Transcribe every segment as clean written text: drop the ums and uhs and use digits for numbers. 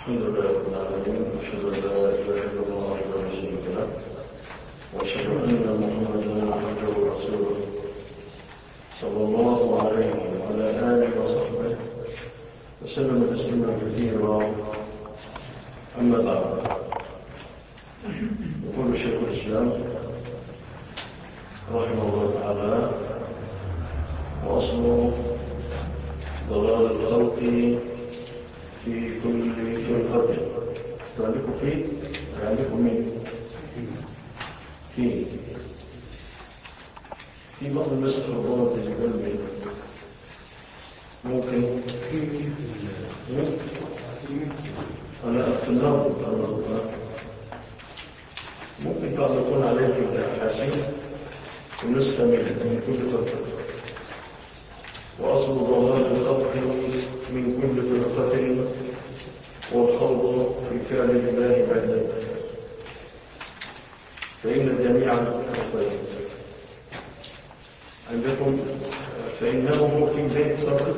الحمد لله رب العالمين، أشهد أن لا إله إلا الله وحده لا شريك له، وأشهد أن محمدا عبده ورسوله صلى الله عليه وعلى آله وصحبه وسلم تسليما كثيرا. أما بعد، يقول شيخ الإسلام رحمه الله تعالى: وأصل ضلال الخلق في كل فرقة. تعليق فيه تعليق من في بعض الناس الحضارات الجبال ممكن أنا في النظر ممكن بعض يكون عليه في الحاسين ونسخة من كل فرقة. وأصل ضلال الخلق من كل فرقة والخوض في فعل الله بعد، فإن جميع الخير عندكم فإنهم في بيت صدق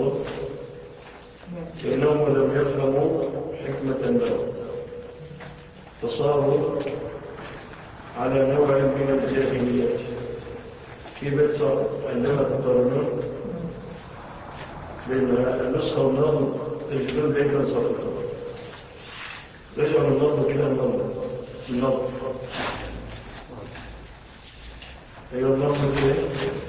فإنهم لم يفهموا حكمة له، فصاروا على نوع من الجاهلية في بيت صدق. عندما تقارنون بين النسخة والنظم تجدون بيتا صدقا، رجعوا النظم كده النظم أيها النظم كده،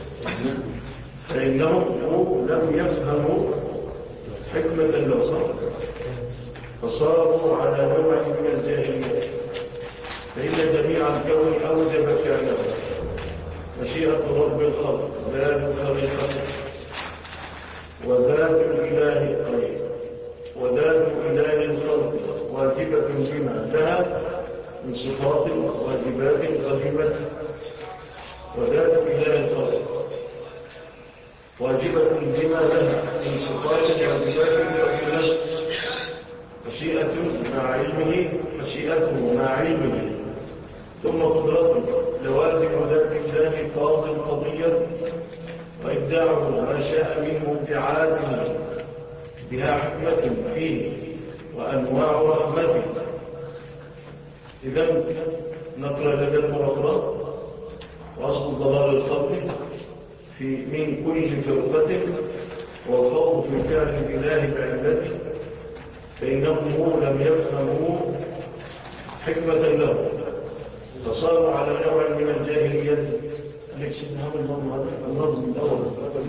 فإنهم لم يفهموا حكمة الله فصاروا على نوع من الجاهلية، فإن جميع الكون أوجب فعله مشيئة رب الخلق ذات خليقة وذات الإله قريب وذات إله الخلق واجبة بما لها من صفات واجبات قديمة، وذات إله الخلق واجبة بما لها من صفات واجبات قديمة، مشيئته مع علمه ثم قدرته لوازم ذات الله قاضي القضية وإبداعه ما شاء من مبدعاته بها حكمة فيه وأنواع رحمته. إذن نقرأ لدى المرقرات: وأصل ضلال الخلق من كل فرقة والخوض في فعل الإله بعلته، فإنهم لم يفهموا حكمة له فصاروا على نوع من الجاهلية. النظم الأول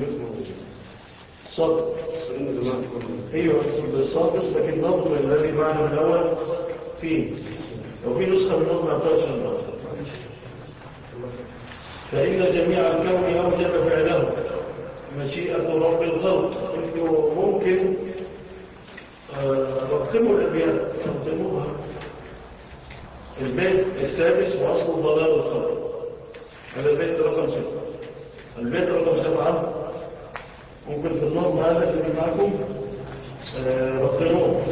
صدق ايوه بالصادق، لكن النظم الذي معنى الأول فيه، وفي نسخة من النظم أعطاش النظم. فإن جميع الكون أوجب فعله مشيئة رب الخلق. انتوا ممكن رقموا الأبيات رقموها. البيت السادس: وأصل ضلال الخلق. هذا البيت رقم 6. البيت رقم 7 ممكن في النظم هذا الذي معكم رقموه.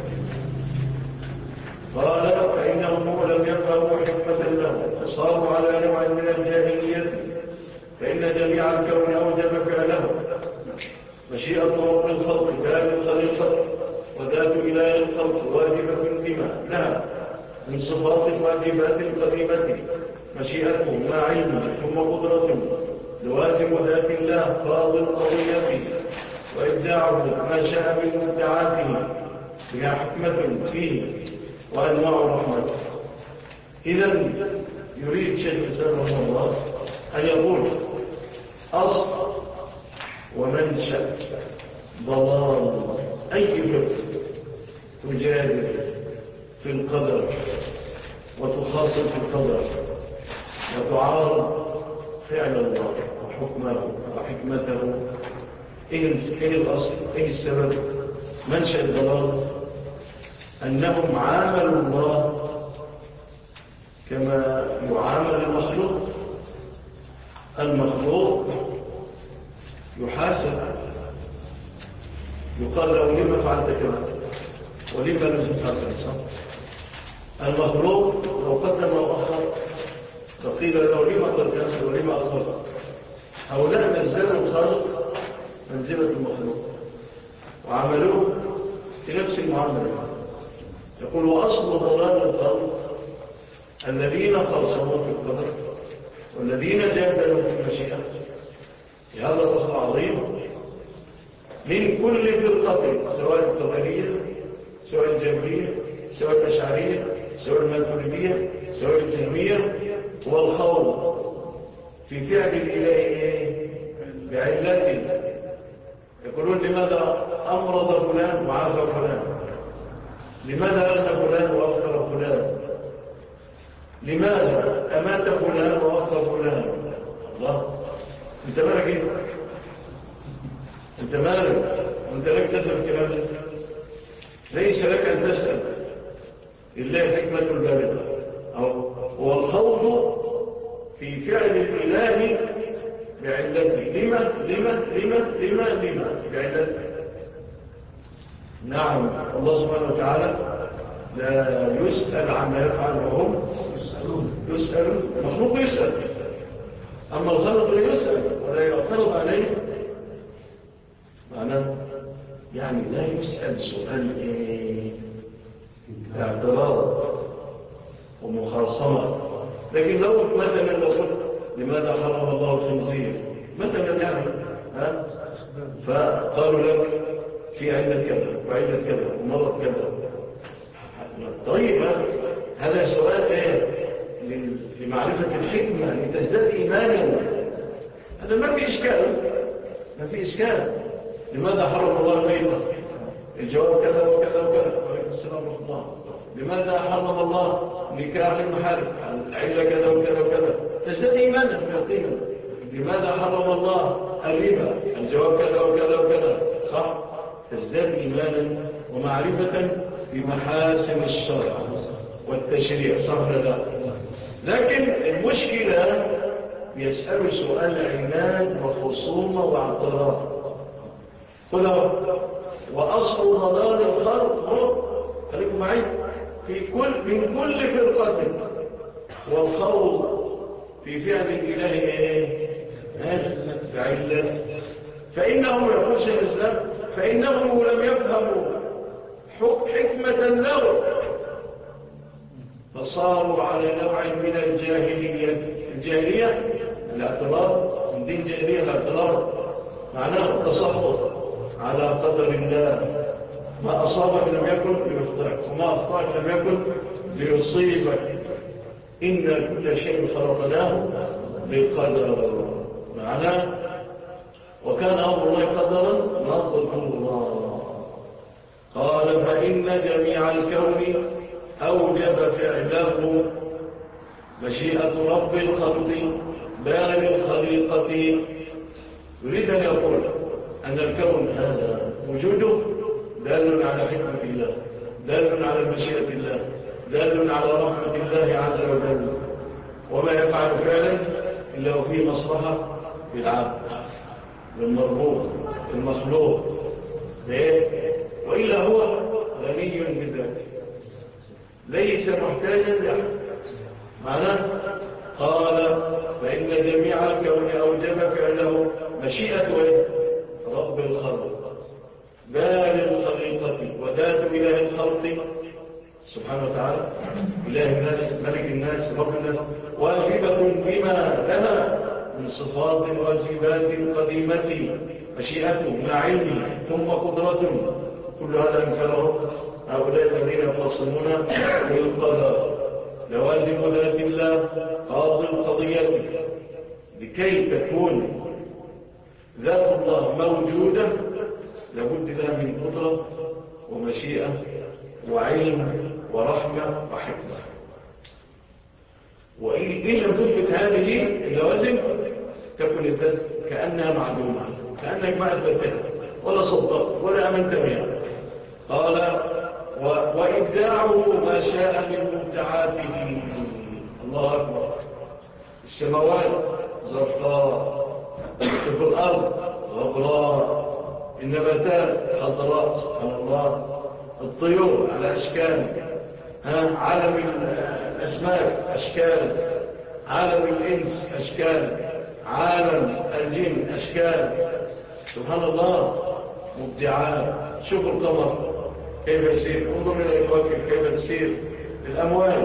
قال: فإنهم لم يفهموا حكمة له فصاروا على نوع من الجاهلية، فإن جميع الكون أوجب فعله مشيئة رب الخلق ذات الخليقة وذات إله الخلق واجبة بما لها من صفات واجبات قديمة، مشيئته مع علمه ثم قدرته لوازم ذات الله قاضي القضية وإبداعه ما شاء من مبدعاته بها حكمة فيه وأنواع رحمته. إذن يريد شيخ الإسلام رحمه الله أن يقول: أصل ومنشأ ضلال أي فرق تجادل في القدر وتخاصم في القدر وتعارض فعل الله وحكمه وحكمته، إيه الأصل؟ إيه السبب؟ منشأ الضلال أنهم عاملوا الله كما يعامل المخلوق يحاسب، يقال له: لما فعلت كذا ولما لم تفعل كذا. المخلوق لو قدم وأخر فقيل له: لما قدمت ولما أخرت. هؤلاء نزلوا الخلق منزلة المخلوق وعملوه في نفس المعاملة، يقول وأصل ضلال الخلق الذين خاصموا في القدر والذين جادلوا في المشيئة. هذا فصل عظيم من كل فرقة، سواء القدرية سواء الجبرية سواء الأشعرية سواء الماتريدية سواء الجهمية، والخوض في فعل الإله بعلته. يقولون لماذا أمرض فلان وعافى فلان، لماذا أن فلان وأفطر فلان، لماذا أمات فلان وأفطر فلان. الله، أنت مالك إيه؟ أنت مالك وأنت لك تسأل الكلام ده؟ ليس لك أن تسأل إلا حكمة البالغة. هو الخوض في فعل الإله بعلته. لما بعلته. نعم، الله سبحانه وتعالى لا يسأل عما يفعل وهم يسألون. المخلوق يسأل، أما الخلق لا يسأل ولا يعترض عليه. معناه يعني لا يسأل سؤال اعتراض ومخاصمة. لكن لو مثلا لو قلت لماذا حرم الله الخنزير مثلا يعني فقالوا لك في علة كذا وعلة كذا ومرض كذا. طيب هذا سؤال لمعرفة الحكمة لتزداد إيمانا. هذا ما في إشكال. لماذا حرم الله الميتة؟ الجواب كذا وكذا وكذا. وعليكم السلام ورحمة الله. لماذا حرم الله نكاح المحارم؟ العلة كذا وكذا وكذا. تزداد إيمانا في القيمة. لماذا حرم الله الربا؟ الجواب كذا وكذا وكذا. صح؟ تزداد إيمانا ومعرفة بمحاسن الشرع والتشريع. صح ولا لا؟ لكن المشكلة يسأل سؤال عناد وخصومة واعتراض. وأصل ضلال الخلق خليكم معي من كل فرقة والخوض في فعل الإله بعلة. فإنهم يقول شيخ الإسلام فإنهم لم يفهموا حكمة له فصاروا على نوع من الجاهلية الاعتراض من دين جاهلية. الاعتراض معناه التسخط على قدر الله. ما أصابك لم يكن ليخطئك وما أخطأك لم يكن ليصيبك. إن كل شيء خلقناه بقدر. معناه وكان أمر الله قدرا مقدورا. قال فإن جميع الكون أوجب فعله مشيئة رب الخلق بارئ الخليقة. يريد أن يقول أن الكون هذا وجوده دال على حكمة الله، دال على مشيئة الله، دال على رحمة الله عز وجل. وما يفعل فعلا إلا وفيه مصلحة بالعبد بالمربوط المخلوق وإلا هو غني بذاته ليس محتاجا لأحد. معناه قال فإن جميع الكون أوجب فعله مشيئة رب الخلق بارئ الخليقة وذات إله الخلق سبحانه وتعالى إله الناس ملك الناس رب الناس واجبة بما لها من صفات واجبات قديمة مشيئته مع علمه ثم قدرته. كل هذا انكره هؤلاء الذين يخصمون بالقدر. لوازم ذات الله قاضي القضية. لكي تكون ذات الله موجودة لابد لها من قدرة ومشيئة وعلم ورحمة وحكمة. وإن لم تثبت هذه اللوازم تكون الذات كأنها معدومة، كأنك ما أثبتها ولا صدقت ولا أمنت بها. قال وإبداعه ما شاء من مبدعاته. الله أكبر. السماوات زرقاء، في الأرض غبراء، النباتات خضراء سبحان الله، الطيور على أشكال، عالم الأسماك أشكال، عالم الإنس أشكال، عالم الجن أشكال. سبحان الله مبدعات. شوفوا القمر كيف يسير؟ انظر إلى الكواكب كيف تسير. الأموال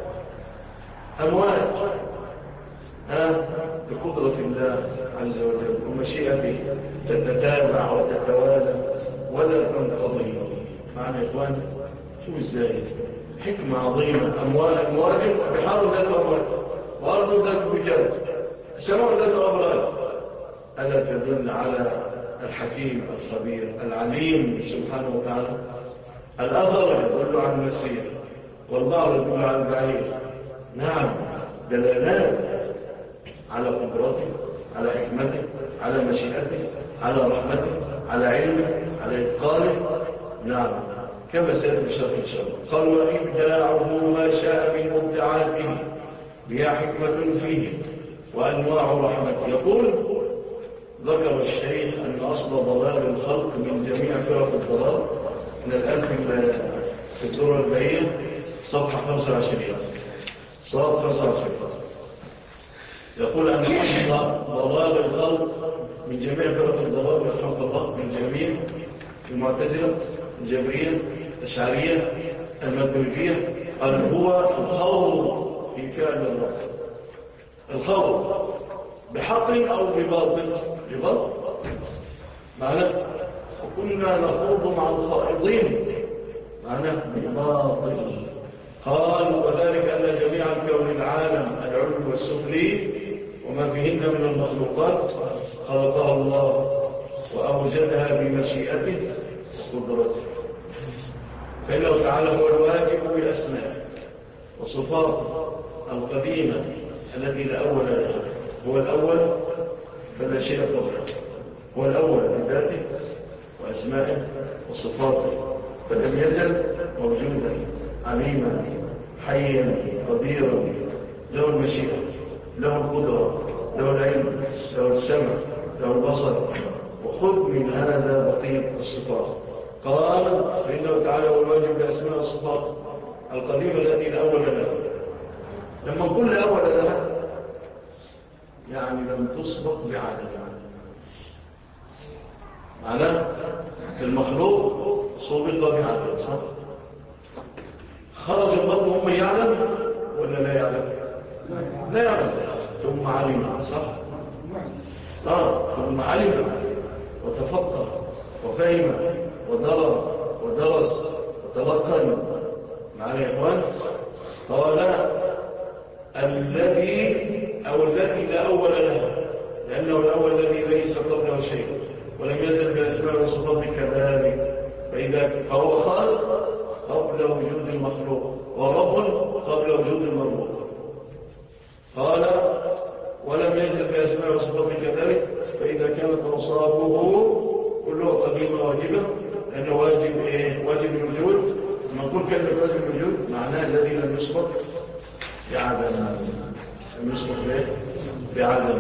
بقدرة الله عز وجل ومشيئته تتتابع وتتوالى ولا تنقضي. معنى يا إخوان شو إزاي؟ حكمة عظيمة. أموال بحر ذات أموال وأرض ذات بجاد السماء ذات أبراج. ألا تدل على الحكيم الخبير العليم سبحانه وتعالى. الأثر يدل على المسير والبعض يدل على البعير. نعم، دلالات على قدرته، على حكمته، على مشيئته، على رحمته، على علمه، على إتقانه. نعم، كما سيأتي بشرح إن شاء الله. قال وإبداعه ما شاء من مبدعاته بها حكمة فيه وأنواع رحمته. يقول ذكر الشيخ أن أصل ضلال الخلق من جميع فرق الضلال من الألف في الدورة البعية صفحة 25 صفحة 25. يقول أن أصل ضلال الخلق من جميع فرق الضلال رحمة الله من جميع المعتزلة الجبرية الأشعرية الماتريدية قال هو الخوض في فعل الرب. الخوض بحق أو بباطل. بباطل معنى وكنا نخوض مع الخائضين معنى بباطل. قال وذلك أن جميع الكون العالم العلو والسفلي وما فيهن من المخلوقات خلقها الله وأوجدها بمشيئته وقدرته. فإنه تعالى هو الواجب بأسمائه وصفاته القديمة التي لا أول لها. هو الأول فلا شيء قبله. هو الأول بذاته وأسمائه وصفاته فلم يزل موجودا عليما حيا قديرا له المشيئة له القدرة له العلم له السمع له البصر. وخذ من هذا بقية الصفات. قال فإنه تعالى هو الواجب بأسماء الصفات القديمة التي لا أول لها. لما نقول لا أول لها يعني لم تسبق بعدد. معناه المخلوق سبق بعدد صح؟ خرج الله هم يعلم ولا لا يعلم؟ لا يعلم ثم علم صح؟ ثم علم وتفكر وفهم ودرى ودرس وتلقن. معنا يا إخوان؟ قال التي لا أول لها لأنه الأول الذي ليس قبله شيء ولم يزل بأسماء وصفات كذلك. فهو خالق قبل وجود المخلوق ورب قبل وجود المربوط. قال ولم يزل بأسماء وصفات كذلك. فإذا كانت أوصافه كلها قديمة واجبة لأنه واجب الوجود. لما نقول كلمة واجب الوجود معناه الذي لم يسبق بعدم. لم يسبق بعدم.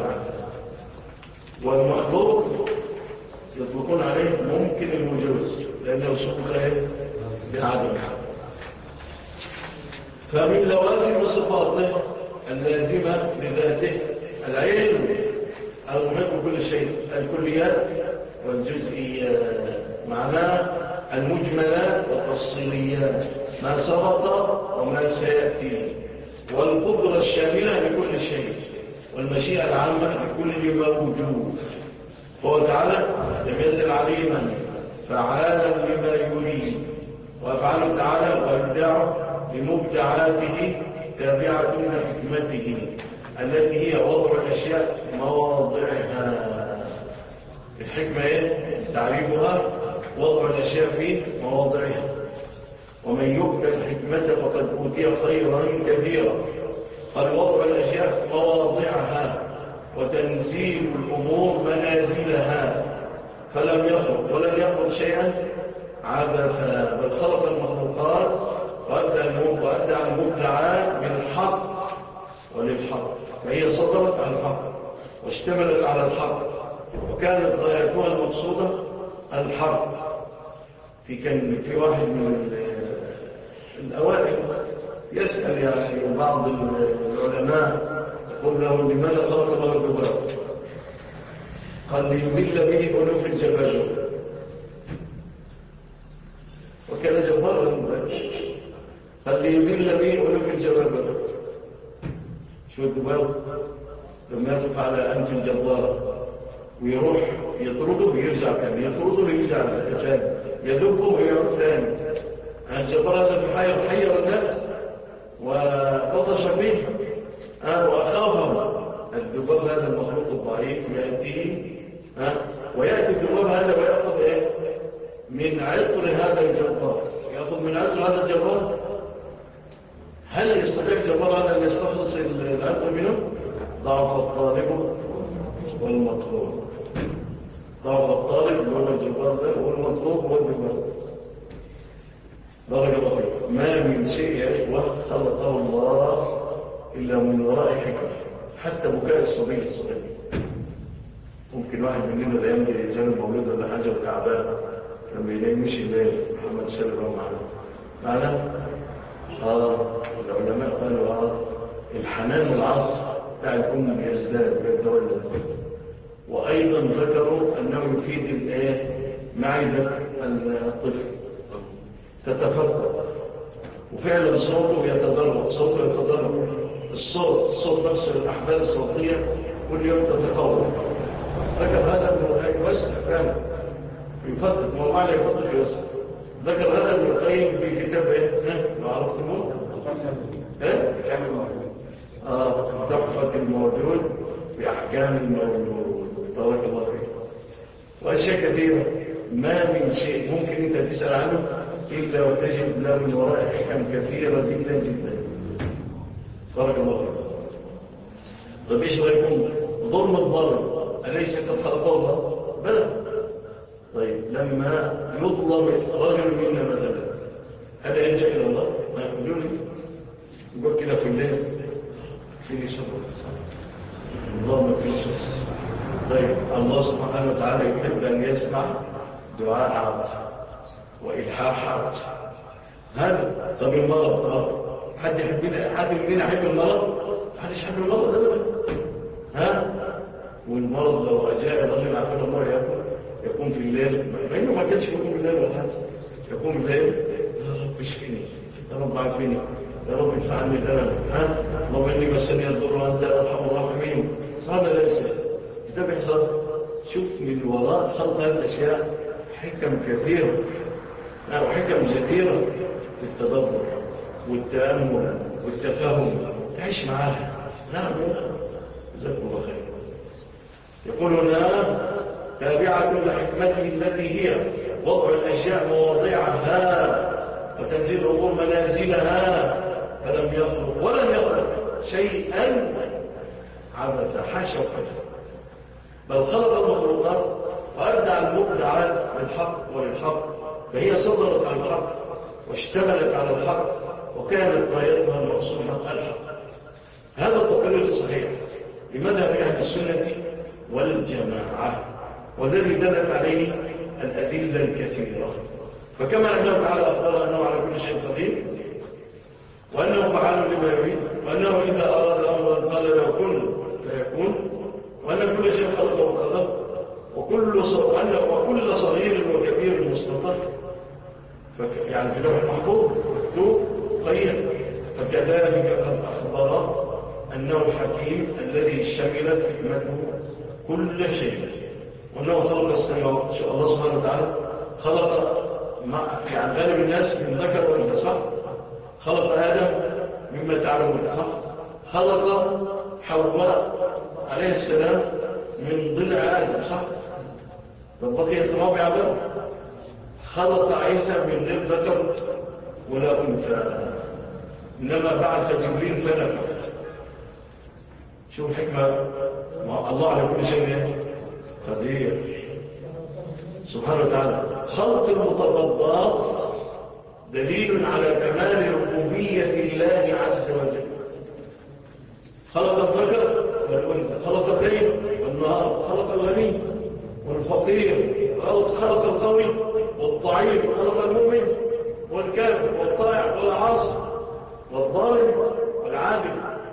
والمخلوق يطلقون عليه ممكن الوجود لأنه سبق بعدم. فمن لوازم صفاته اللازمة لذاته العلم المحيط بكل شيء الكليات والجزئيات. معناه المجملات والتفصيليات ما سبق وما سيأتي. والقدرة الشاملة لكل شيء والمشيئة العامة لكل موجود. فهو تعالى لم يزل عليما فعالا لما يريد. وأفعاله تعالى وإبداعه لمبدعاته تابعة لحكمته التي هي وضع الأشياء مواضعها. الحكمة تعريفها وضع الأشياء في مواضعها. ومن يؤت الحكمة فقد أوتي خيرا كثيرا. قال وضع الأشياء مواضعها وتنزيل الأمور منازلها. فلم يخلق ولن يخلق شيئا عبثا بل خلق المخلوقات وأبدع المبدعات بالحق وللحق. فهي صدرت عن الحق واشتملت على الحق وكانت غايتها المقصودة الحق. في واحد من الأوائل يسأل يعني بعض العلماء يقول له لماذا خلق الله الذباب؟ قال ليمل به ألوف الجباجون. وكان فاللي يذل به يقول في الجبابرة. شو الدباب لما يقف على أنف الجبار ويروح يطرده ويرجع ثاني، يطرده ويرجع ثاني، يذبه ويعود ثاني. الجبار هذا حير الناس وبطش به وأخافهم. الذباب هذا المخلوق الضعيف يأتيه ويأتي الذباب هذا ويأخذ من عطر هذا الجبار، يأخذ من عطر هذا الجبار. هل يستطيع الجبار هذا أن يستخلص العطر منه؟ ضعف الطالب والمطلوب. ضعف الطالب هو الجبار ده، والمطلوب هو الجبار. بارك الله فيك. ما من شيء يا إخوة خلقه الله إلا من وراء حكمة. حتى بكاء الصبي الصغير، ممكن واحد مننا الأيام دي جاله مولود ولا حاجة وتعبان لما ينامش الليل. محمد سالم هو معنا العلماء قالوا الحنان والعطف بتاع الأم يزداد ويتولد. وأيضا ذكروا أنه يفيد معدة الطفل تتفكر، وفعلا صوته يتضرر، صوته يتضرر. الصوت نفسه، الأحبال الصوتية كل يوم تتطور. ذكر هذا ابن يوسع فعلا يفتت، ما معنى يفتت يوسع. ذكر هذا ابن القيم في كتابه لو عرفتموه تحفة الموجود بأحكام المولود. بارك الله فيك. وأشياء كثيرة ما من شيء ممكن أنت تسأل عنه إلا وتجد له من وراء حكم كثيرة جدا جدا. بارك الله فيك. طب إيش رأيكم ظلم الظالم أليس قد خلقه الله؟ بلى. طيب لما يظلم رجل منا مثلا هذا يلجأ إلى الله؟ ما يقولوا لي يقول كده في الليل فيني صبر الظلم فيه صبر. طيب الله سبحانه وتعالى يحب أن يسمع دعاء عبد وإلحاح عبد. هذا طب المرض حد يحبنا يحب المرض؟ حد يحب المرض أبدا. والمرض لو أجاء الرجل عفوا الله يقوم في الليل، ما إنه ما كانش يقوم بالليل ولا حاجة، يقوم بالليل يا رب اشفني، يا رب عافني، يا رب ادفع عني الألم، اللهم إني مسني الضر وأنت أرحم الراحمين. صار ليس ده بيحصل. شوف من وراء خلق هذه الأشياء حكم كثيرة وحكم كثيرة في التدبر والتأمل والتفاهم. تعيش معاها. نعم جزاكم الله خير. يقول هنا تابعة لحكمته التي هي وضع الأشياء مواضعها وتنزيل الأمور منازلها، فلم يخلق ولم يخلق شيئا عبث حاشا وحاشا، بل خلق المخلوقات وأبدع المبدعات للحق وللحق، فهي صدرت عن الحق واشتملت على الحق وكانت غايتها المقصودة الحق. هذا التقرير الصحيح لمذهب أهل السنة والجماعة، والذي دلت عليه الأدلة الكثيرة. فكما أنه تعالى أخبر أنه على كل شيء قدير، وأنه فعال لما يريد، وأنه إذا أراد أمرا قال له كن فيكون، وأن كل شيء خلقه وقدر، وكل صغير وكبير مستطر يعني في لوح المحفوظ مكتوب قيم. فكذلك قد أخبر أنه الحكيم الذي شملت حكمته كل شيء، وأنه خلق السماوات. الله سبحانه وتعالى خلق يعني غالب الناس من ذكر وانثى صح؟ خلق آدم مما تعلمون صح؟ خلق حواء عليه السلام من ضلع آدم صح؟ فبقيت رابع بقى خلق عيسى من غير ذكر ولا أنثى، إنما بعث جبريل فنفخ. شوف الحكمة، الله على كل شيء قدير سبحانه وتعالى. خلق المتفضات دليل على كمال ربوبية الله عز وجل. خلق الذكر والأنثى، خلق الليل والنهار، خلق الغني والفقير، خلق القوي والضعيف، خلق المؤمن والكافر والطائع والعاصي والظالم والعادل.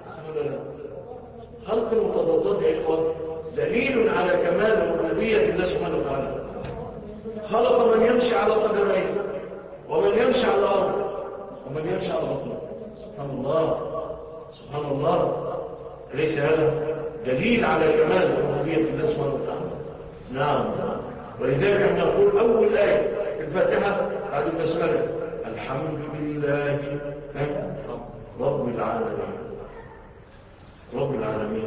خلق المتضادات يا إخوان دليل على كمال ربوبية الله سبحانه وتعالى. خلق من يمشي على قدميه ومن يمشي على الأرض، ومن يمشي على بطنه. سبحان الله سبحان الله. أليس هذا دليل على كمال ربوبية الله سبحانه وتعالى؟ نعم. ولذلك احنا نقول أول آية في الفاتحة بعد البسملة الحمد لله رب العالمين. رب العالمين.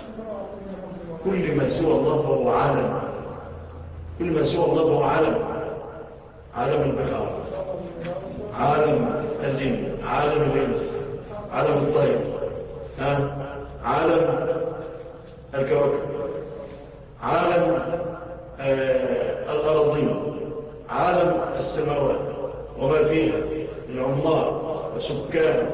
كل ما سوى الله فهو عالم. كل ما سوى الله فهو عالم. عالم البحار، عالم الجن، عالم الإنس، عالم الطير، عالم الكواكب، عالم الأراضين، عالم السماوات وما فيها من عمار وسكان،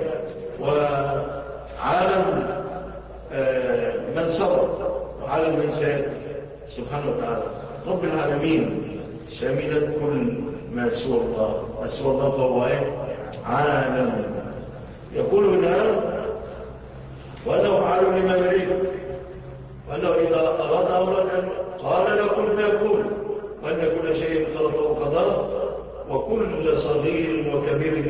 وعالم من سبق وعالم من سيأتي سبحانه وتعالى. رب العالمين شاملة كل ما سوى الله. ما سوى الله فهو عالم. يقول هنا وأنه فعال لما يريد، وأنه إذا أراد أمرا قال له كن فيكون، وأن كل شيء خلقه قدر، وكل صغير وكبير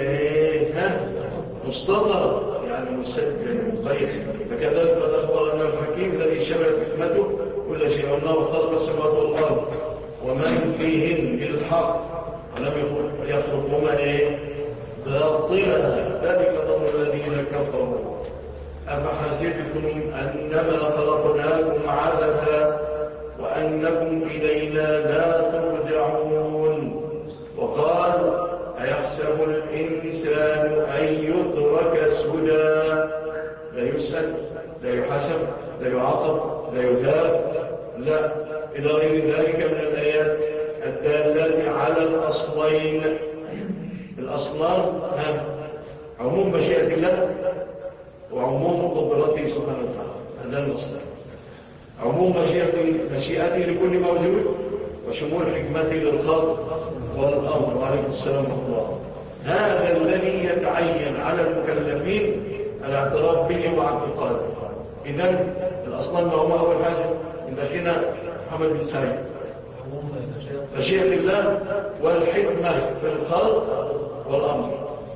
مستطر يعني مسجل مقيد. فكذلك قد أخبرنا الحكيم الذي شملت حكمته كل شيء، وأنه خلق السماوات والأرض ومن فيهن بالحق ولم يخلقهما باطلا. ذلك ظن الذين كفروا أفحسبتم أنما خلقناكم عبثا وأنكم إلينا لا ترجعون. وقال أيحسب الإنسان أن يترك سدى؟ لا يسأل، لا يحاسب، لا يعاقب، لا يثاب، لا، إلى غير ذلك من الآيات الدالة على الأصلين. الأصلان عموم مشيئة الله وعموم قدرته سبحانه وتعالى. هذا الأصل. عموم مشيئته لكل موجود، وشمول حكمته للخلق والأمر. وعليكم السلام ورحمة الله. هذا الذي يتعين على المكلفين الاعتراف به واعتقاده. إذن الأصلان ما هو أول حاجة من ذلك محمد بن سعيد مشيئة الله والحكمة في الخلق والأمر.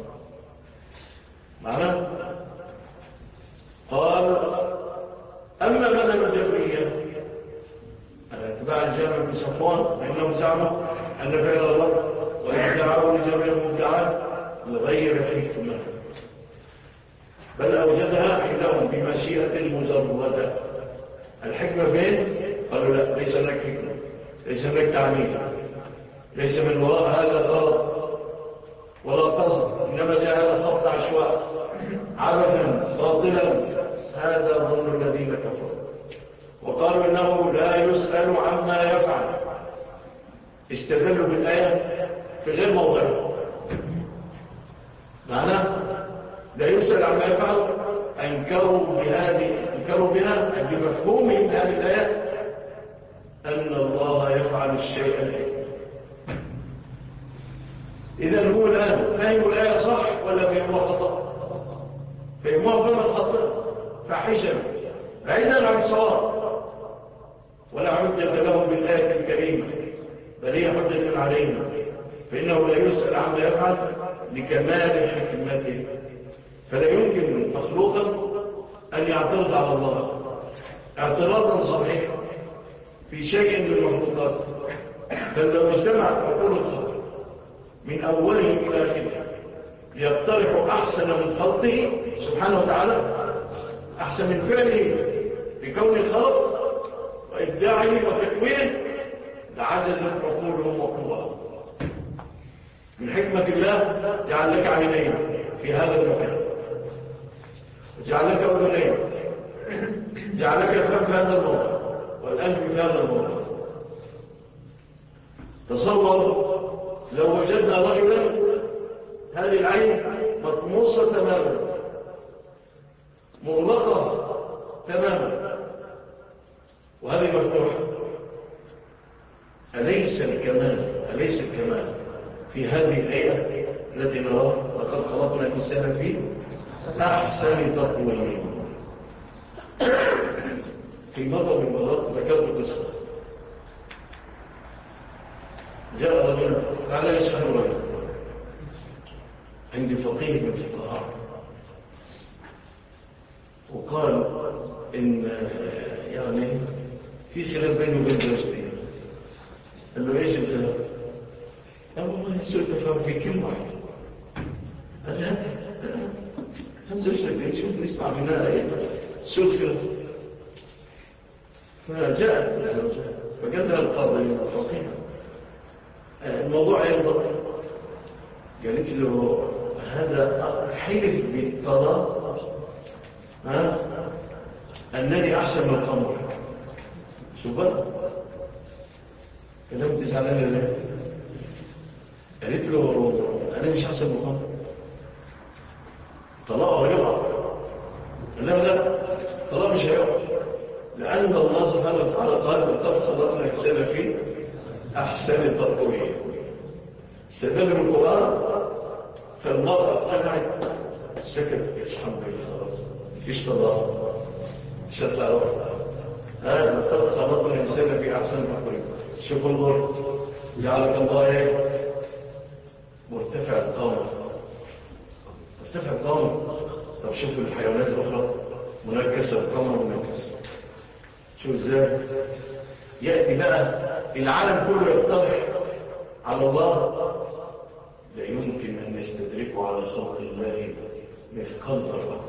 معنى قال أما مذهب الجبرية الاتباع الجامع بن صفوان فإنهم زعموا أن فعل الله وإبداعه لجميع المبدعات لغير حكمة، بل أوجدها عندهم بمشيئة مجردة. الحكمة فين؟ قالوا لا، ليس هناك حكمة، ليس هناك تعميم، ليس من وراء هذا الغرض ولا قصد، إنما جاء هذا خط عشواء عبثا باطلا. هذا ظن الذين كفروا وقالوا إنه لا يسأل عما يفعل. استدلوا بالآية في غير موضعه. معناه لا يسأل عما يفعل، أنكروا بها بمفهومهم هذه الآية أن الله يفعل الشيء الحكم. إذا هو الآن فهم الآية صح ولا فهمها خطأ؟ فهمها فهم الخطأ فحشا بعيدا عن صواب، ولا حجة لهم بالآية الكريمة، بل هي حجة علينا، فإنه لا يسأل عما يفعل لكمال حكمته. فلا يمكن مخلوقا أن يعترض على الله اعتراضا صحيحا في شيء من المخلوقات. بل لو اجتمعت عقول الخلق من أوله إلى آخره ليقترحوا أحسن من خلقه سبحانه وتعالى، أحسن من فعله بكون الخلق وإبداعه وتكوينه، لعجزت عقولهم وقواهم. من حكمة الله جعل لك عينين في هذا المكان، جعل لك أذنين، جعل لك الفم في هذا الموضع والأنف في هذا الموضع. تصور لو وجدنا رجلا هذه العين مطموسة تماما مغلقة تماما وهذه مفتوحة، أليس الكمال في هذه الآية التي نراها لقد خلقنا الإنسان في أحسن تقويم؟ في مرة من المرات ذكرت قصة. جاء رجل على يسأل رجل عند فقيه من الفقهاء وقال إن يعني في خلاف بينه وبين زوجته. قال له إيش الخلاف؟ قال والله سوء تفاهم في كلمة واحدة. قال لا هل زوجتك شوف نسمع منها أي سوء الخلاف. فجاءت الزوجة فقال لها القاضي الفقيه الموضوع ينضبط. قالت له هذا حلف بالطلاق أنني أحسن من القمر. شو بقى كلام تزعلاني ليه؟ قالت له أنا مش أحسن من القمر. طلاق ويقع. قال له لا طلاق مش هيقع لأن الله سبحانه وتعالى قال لقد خلقنا الإنسان في أحسن تقويم. استدل بالقرآن فالمرأة قنعت سكت الحمد لله خلاص مفيش طلاق مش هتعرف. لقد خلقنا الإنسان في أحسن تقويم. شوفوا الله جعلك الله ايه مرتفع القامة. مرتفع القامة. طب شوفوا الحيوانات الأخرى منكسة القامة منكسة. شوف ازاي يأتي بقى العالم كله يقترح على الله لا يمكن أن يستدركوا على خلق الله مثقال ذرة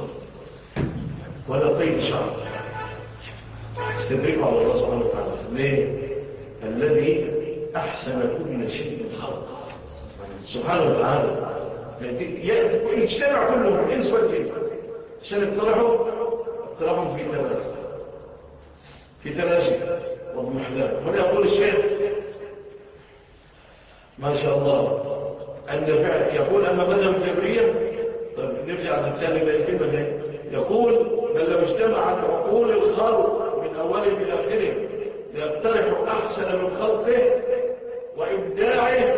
ولا طيب شعر. استدركوا على الله سبحانه وتعالى ليه؟ الذي أحسن كل شيء خلق سبحانه وتعالى. يجتمع كلهم الإنس والجن عشان اقترحوا في تلاشي وضمحلات. هنا يقول الشيخ ما شاء الله أن يقول أما مذهب الجبرية. طيب نرجع للتالي للكلمة دي. يقول بل لو اجتمعت عقول الخلق من أوله إلى آخره ليقترح أحسن من خلقه وإبداعه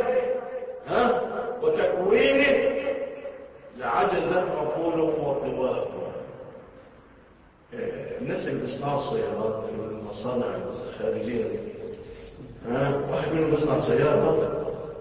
وتكوينه لعجزت عقولهم وقواهم. الناس اللي بيصنعوا السيارات في المصانع الخارجية دي واحد منهم بيصنع سيارة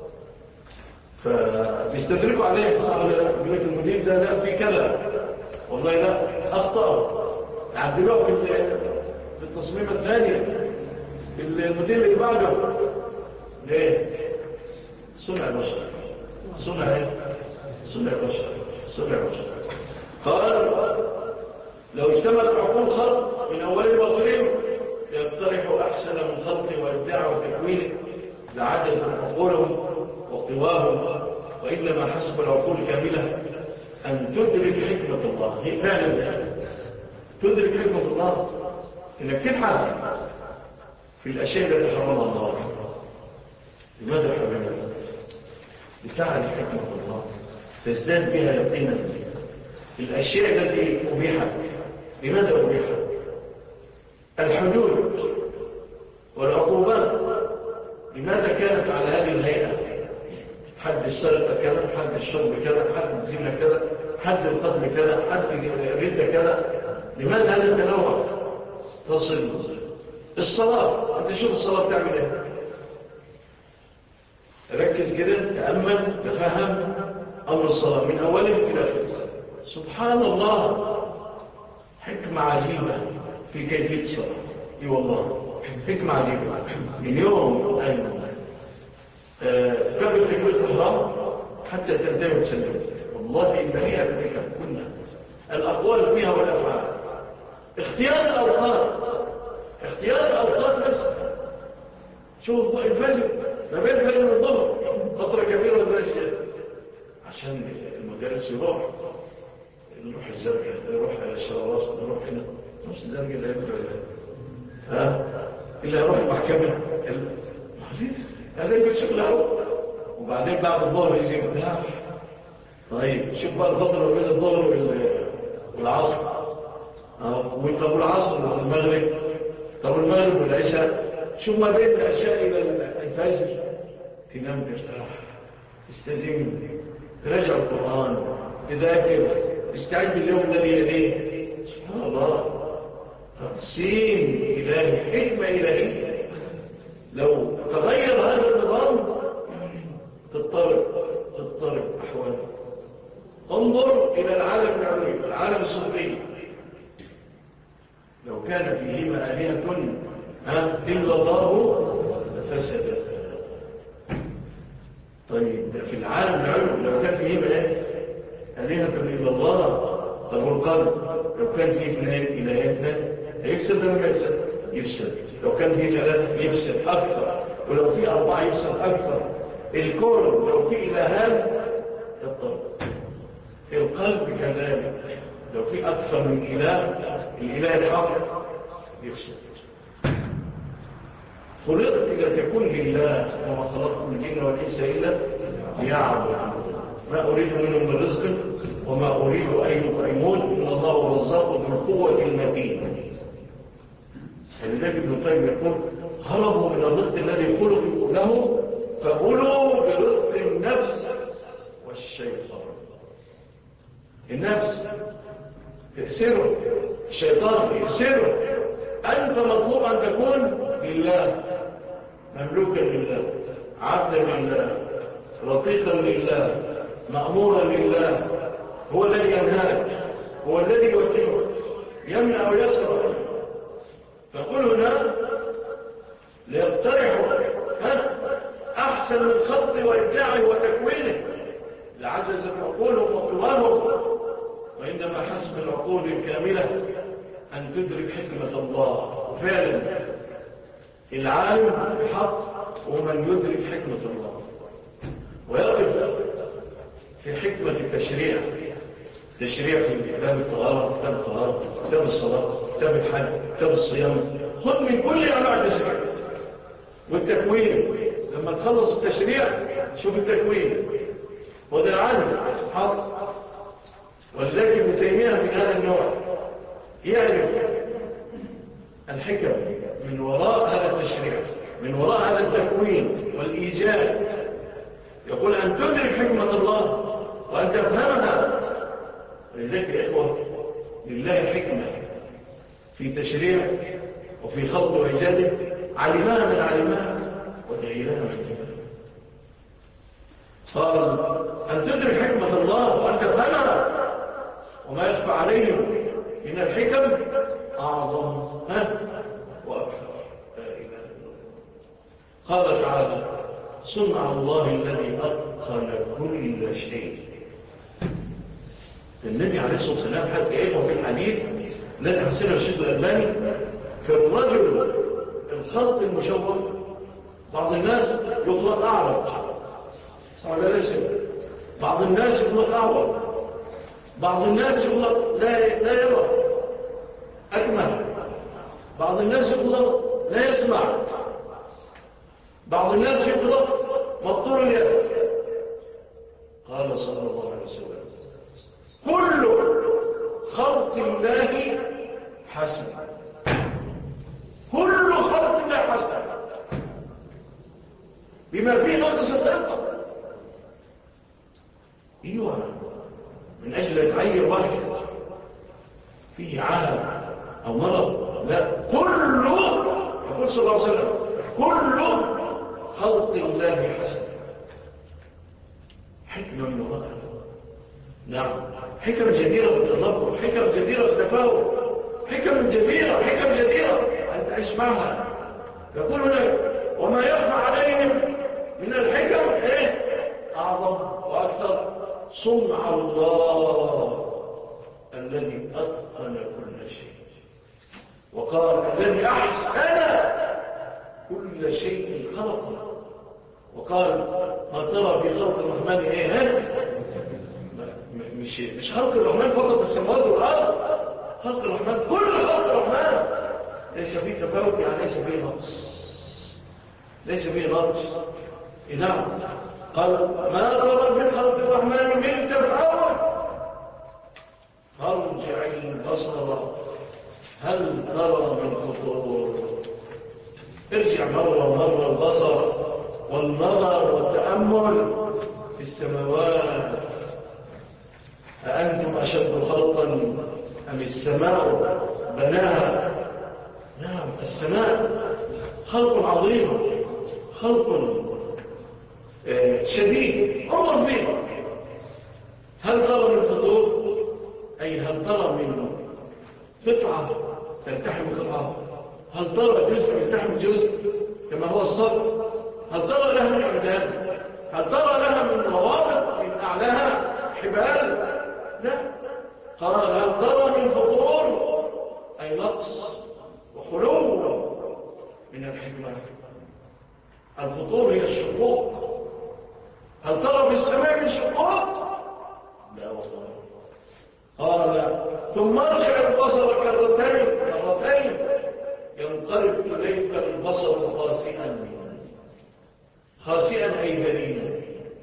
فبيستدركوا عليه يقول لك المدير ده لا في كذا والله لا أخطأ يعدلوه في التصميم الثانية المدير اللي بعده. ليه؟ صنع بشر. صنع ايه؟ صنع بشر. قال لو اجتمعت عقول خلق من أول باطلين يقترحوا أحسن من خلقه وإبداعه وتكوينه لعجز عقولهم وقواهم. وإنما حسب العقول كاملة أن تدرك حكمة الله. هي فعلا تدرك حكمة الله إنك تبحث في الأشياء التي حرمها الله. لماذا حرمها؟ لتعرف حكمة الله تزداد بها يقينا. الأشياء التي أبيحت لماذا أبيحت؟ الحدود والعقوبات لماذا كانت على هذه الهيئة؟ حد السرقة كذا، حد الشرب كذا، حد الزنا كذا، حد القتل كذا، حد الردة كذا. لماذا هذا التنوع؟ تصل الصلاة. أنت شوف الصلاة تعمل إيه؟ ركز كده تأمل تفهم أمر الصلاة من أوله إلى آخره. سبحان الله حكمة عجيبة في كيفية الصلاة. إي والله حكمة عجيبة. من يوم أن قبل تكبيرة الإحرام حتى تنتهي وتسلم والله المليئة بك كنا الأقوال فيها والأفعال. اختيار الأوقات نفسها. شوف الفجر ما بين الفجر والظهر فترة كبيرة ولا شيء عشان المدرس يروح الزرقاء يروح الشراواص يروح هنا نفس الزرقاء اللي يروح إلا يروح المحكمة هذا يقول شغله. وبعدين بعد الظهر يجي يقول طيب شوف بقى الفترة بين الظهر والعصر. طب العصر والمغرب. طب المغرب والعشاء. شوف ما بين العشاء إلى الفجر تنام ترتاح تستجم تراجع القرآن تذاكر استعد اليوم الذي يليه. سبحان الله تقسيم إلهي حكمة إلهية. لو تغير هذا النظام تضطرب أحواله انظر إلى العالم العلوي، العالم السفلي، لو كان فيهما آلهة إلا الله لفسدتا. طيب في العالم العلوي لو كان فيهما آلهة إلا الله، طب القلب لو كان فيه اثنين إلهين هيفسد ولا ما يفسد؟ يفسد. لو كان فيه ثلاثة يفسد أكثر، ولو فيه أربعة يفسد أكثر. الكون لو فيه إلهان يضطر. القلب كذلك لو فيه أكثر من إله، الإله الحق يفسد. خلقت إذا تكون لله، وما خلقت الجن والإنس إلا ليعبدون، ما أريد منهم من رزق وما أريد أن يطعمون، إن الله هو الرزاق ذو القوة المتين. فلذلك ابن القيم يقول هربوا من الرزق الذي خلقوا له فقلوا برزق النفس والشيطان. النفس تأسره، الشيطان يأسره. أنت مطلوب أن تكون لله، مملوكا لله، عبدا لله، رقيقا لله، مأمورا لله. هو الذي ينهاك، هو الذي يوجهك، يمنع ويسر. فقل هنا ليقترحوا أحسن من خلقه وإبداعه وتكوينه لعجز عقولهم وقوانهم، وإنما حسب العقول الكاملة أن تدرك حكمة الله. وفعلا العالم بحق ومن يدرك حكمة الله ويقف في حكمة التشريع. تشريع في كتاب الطهارة، كتاب الطهارة، كتاب الصلاة، كتاب الحج، كتاب الصيام. خذ من كل أنواع التشريع. والتكوين لما تخلص التشريع شوف التكوين، وده العالم حق. ولذلك ابن تيمية من هذا النوع يعرف الحكم من وراء هذا التشريع، من وراء هذا التكوين والإيجاد. يقول أن تدرك حكمة الله وأن تفهمها. ولذلك يا إخوة لله حكمة في تشريع وفي خلق وإيجاده، علمها من علمها وجهلها من جهلها. قال أن تدرك حكمة الله وأن تفهمها وما يخفى عليهم من الحكم أعظم وأكثر. لا إله إلا الله. قال تعالى صنع الله الذي أتقن كل شيء. النبي عليه الصلاة والسلام حتى إيه في الحديث الذي حسنه الشيخ الألباني في الرجل الخلق المشوه. بعض الناس يخلق أعرج صعب ليس، بعض الناس يخلق أعور، بعض الناس يخلق لا يرى أكمل، بعض الناس يخلق لا يسمع، بعض الناس يخلق مبطور اليد. قال صلى الله عليه وسلم كل خلق الله حسن، كل خلق الله حسن بما فيه نقص الدقة. ايوه من اجل يتعير واحد فيه عالم او مرض، لا، كله يقول صلى الله عليه وسلم كل خلق الله حسن. حكمة من الله، نعم، حكم جديرة بالتدبر، حكم جديرة بالتفاهم، حكم جديرة، حكم جديرة أن تعيش معها. يقول لك وما يخفى عليهم من الحكم أعظم وأكثر. صنع الله الذي أتقن كل شيء، وقال الذي أحسن كل شيء خلقه، وقال ما ترى في خلق الرحمن مش خلق الرحمن فقط السماوات والأرض، خلق الرحمن كل خلق الرحمن ليس فيه تفاوت، يعني ليس فيه نقص، ليس فيه نقص. نعم، قال ما ترى من خلق الرحمن من تفاوت فارجع البصر هل ترى من فطور. ارجع مرة البصر والنظر والتأمل في السماوات، أأنتم أشد خلقا أم السماء بناها. نعم، السماء خلق عظيم، خلق شديد، انظر فيه هل ترى من قطعة تلتحم قطعة، هل ترى جزء يلتحم جزء كما هو الصدر؟ هل ترى لها من أمداد؟ هل ترى لها من روابط من أعلاها حبال؟ لا. قال هل ترى من فطور أي نقص وخلو من الحكمة؟ الفطور هي الشقوق. هل ترى في السماء من شقوق؟ لا والله. قال ثم ارجع البصر مرتين ينقلب إليك البصر خاسئا أي ذليلا،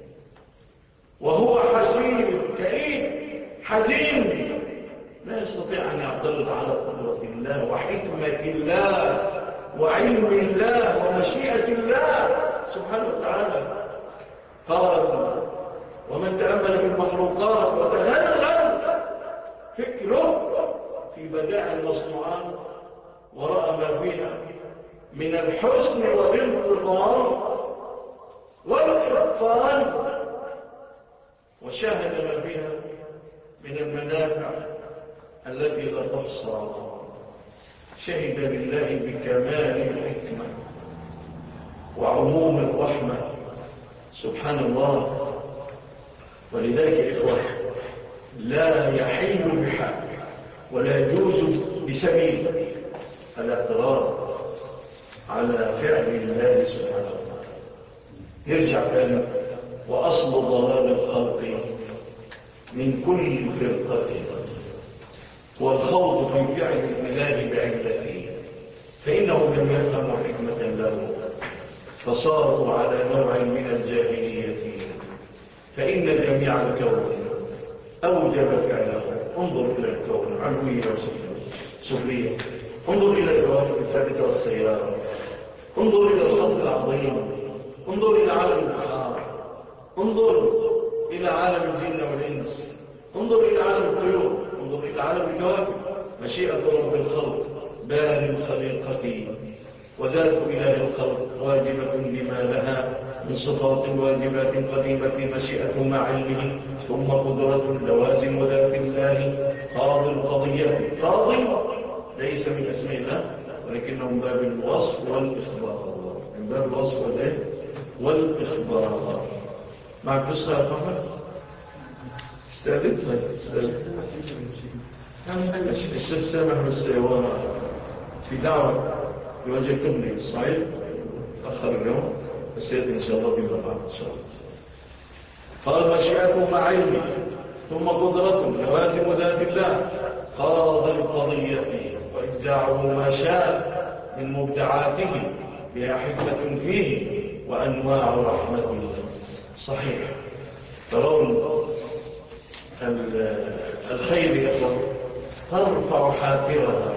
وهو حزين كئيب حزين، لا يستطيع أن يعترض على قدرة الله وحكمة الله وعلم الله ومشيئة الله سبحانه وتعالى. قال ومن تأمل في المخلوقات وتغلغل فكره في بدائع المصنوعات ورأى ما فيها من الحسن والانتظام والإتقان وشاهد ما فيها من المنافع التي لا تحصى، شهد لله بكمال الحكمة وعموم الرحمة سبحان الله. ولذلك إخوة لا يحل بحال ولا يجوز بسبيل الاعتراض على فعل الله سبحانه وتعالى. يرجع كلمة وأصل ضلال الخلق من كل فرقة والخوض في فعل الإله بعلته، فإنهم لم يفهموا حكمة له فصاروا على نوع من الجاهلية، فإن جميع الكون أوجب فعله. انظر إلى الكون علوية وسفلية، انظر إلى الكواكب الثابتة والسيارة، انظر إلى الخلق العظيم، انظر إلى عالم البحار، انظر إلى عالم الجن والإنس، انظر إلى عالم الطيور، انظر إلى عالم الكواكب. مشيئة رب الخلق بارئ الخليقة وذات إله الخلق واجبة لما لها من صفات واجبات قديمة، مشيئة مع علمه ثم قدرة لوازم ذات الله قاضي القضية. قاضي ليس من اسماء الله ولكنه من باب الوصف والإخبار، من باب الوصف والإخبار. معك قصة يا محمد؟ استاذتها الشيخ سامح بس هو في دعوة يوجه كمني الصعيد أخر اليوم، بس يأتي إن شاء الله بما بعد إن شاء الله. قال مشيئته مع علمه ثم قدرته لوازم ذات الله قاضي القضية وإبداعه ما شاء من مبدعاته بها حكمة فيه وأنواع رحمته. صحيح ترون الخير يقول ترفع حافرها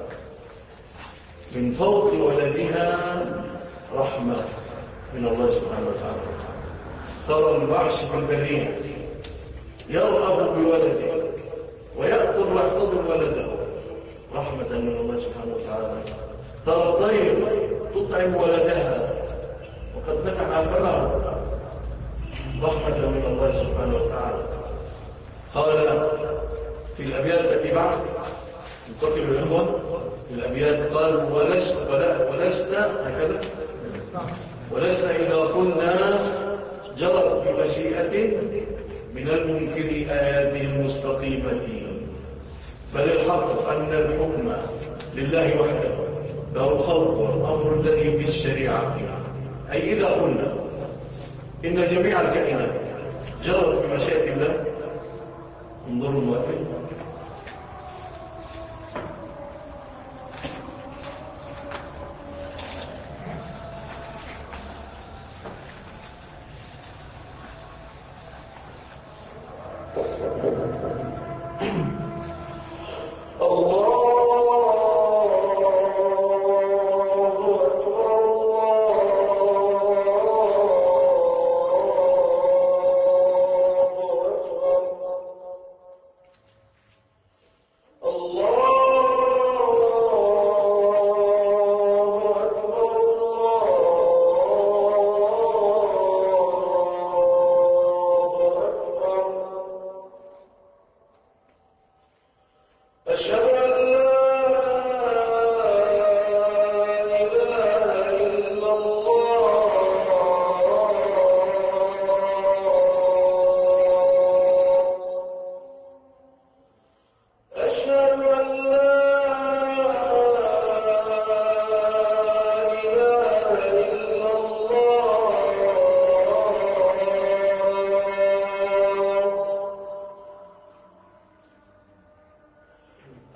من فوق ولدها رحمة من الله سبحانه وتعالى. ترى الوحش في البرية يرغب بولده ويأكل ويحتضن ولده رحمة من الله سبحانه وتعالى. ترى الطير تطعم ولدها وقد فتح فمه رحمة من الله سبحانه وتعالى. قال في الأبيات التي بعد نقتل الإخوة في الأبيات قال ولست هكذا ولست إذا قلنا جرت بمشيئة من الممكن آياته المستقيمة، فللحق أن الحكم لله وحده له الخلق والأمر الذي في الشريعة. أي إذا قلنا إن جميع الكائنات جرت بمشيئة الله. انظروا المؤمن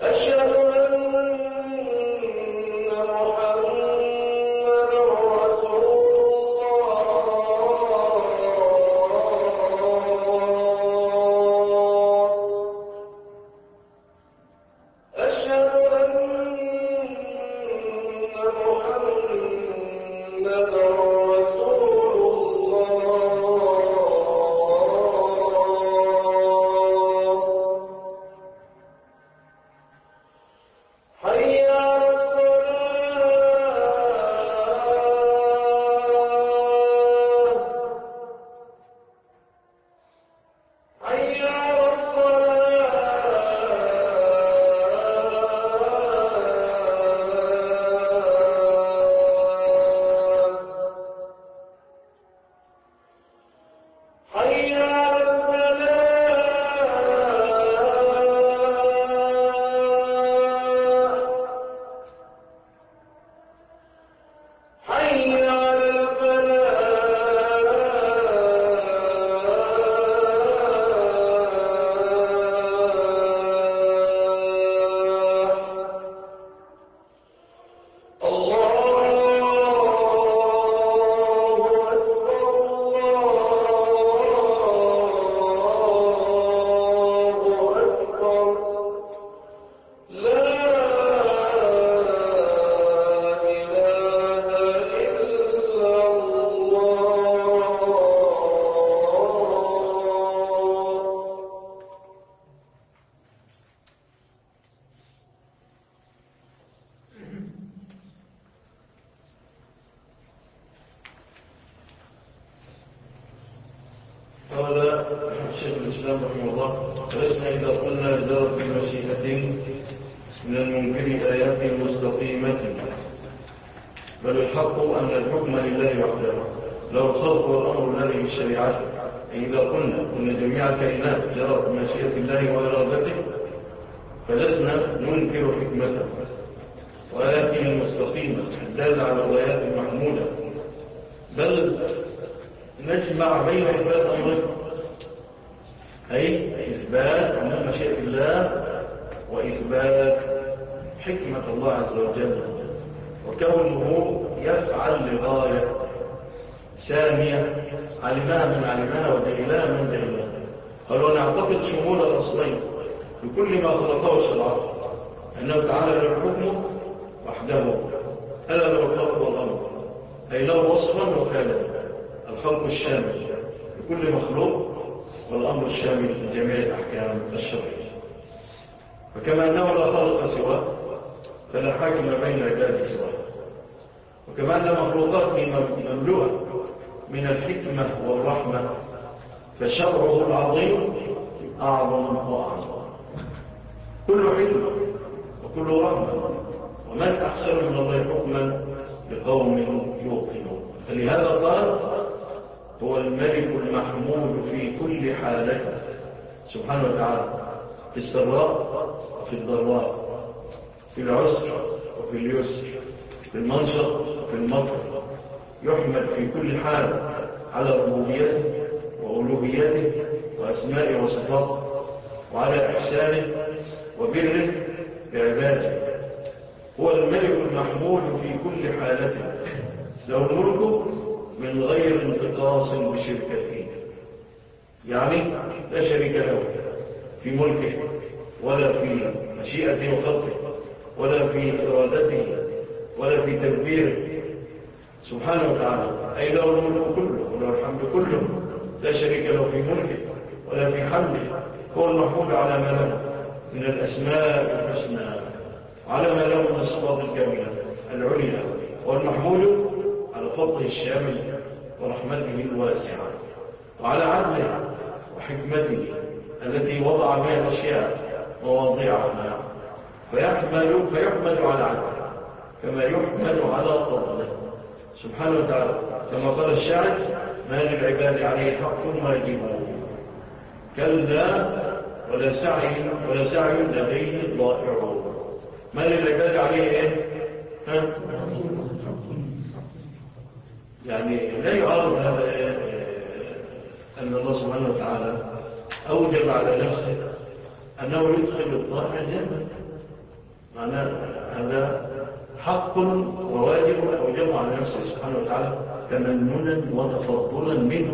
قال الشيخ الإسلام رحمه الله: ولسنا إذا قلنا لدرجة المشيئة من الممكن آيات مستقيمة، بل الحق أن الحكم لله وحده، له الخلق والأمر الذي بالشريعة. إذا قلنا أن جميع الكائنات جرت بمشيئة الله وإرادته، فلسنا ننكر حكمته وآياته المستقيمة الدالة على الغايات المحمودة، بل نجمع بين إثبات أمرين، أي إثبات أمر مشيئة الله وإثبات حكمة الله عز وجل، وكونه يفعل لغاية سامية علمها من علمها وجهلها من جهلها. قالوا نعتقد شمول الأصلين بكل ما خلقه شرعه، أنه تعالى له الحكم وحده، ألا له الخلق والأمر، أي له وصفا وفعلا: الخلق الشامل لكل مخلوق، والأمر الشامل لجميع الأحكام الشرعية. فكما أنه لا خلق سواه، فلا حاكم بين عباده سواه، وكما أن مخلوقاته مملوءة من الحكمة والرحمة، فشرعه العظيم أعظم وأعظم، كل حكمة وكل رحمة، ومن أحسن من الله حكما لقوم يوقنون. فلهذا قال: هو الملك المحمود في كل حالة سبحانه وتعالى، في السراء وفي الضراء، في العسر وفي اليسر، في المنشط وفي المكر، يحمد في كل حال على ربوبيته وألوهيته وأسمائه وصفاته، وعلى إحسانه وبره بعباده. هو الملك المحمود في كل حالة، له الملك من غير انتقاص بشركته، يعني لا شريك له في ملكه ولا في مشيئته وخلقه ولا في إرادته ولا في تدبيره سبحانه وتعالى، أي له الملك كله وله الحمد كله، لا شريك له في ملكه ولا في حمده. هو المحمود على ما له من الأسماء الحسنى، وعلى ما له من الصفات الكاملة العليا، والمحمود على فضله الشامل ورحمته الواسعة، وعلى عدله وحكمته التي وضع بها الأشياء مواضيعها، فيحمد على عدله كما يحمد على فضله سبحانه وتعالى، كما قال الشاعر: ما للعباد عليه حق واجبون، كلا ولا سعي لديه ضائع. ما للعباد عليه ايه؟ يعني لا يعارض هذا أن الله سبحانه وتعالى أوجب على نفسه أنه يدخل الطائع الجنة، معناه هذا حق وواجب أوجبه على نفسه سبحانه وتعالى تمننا وتفضلا منه،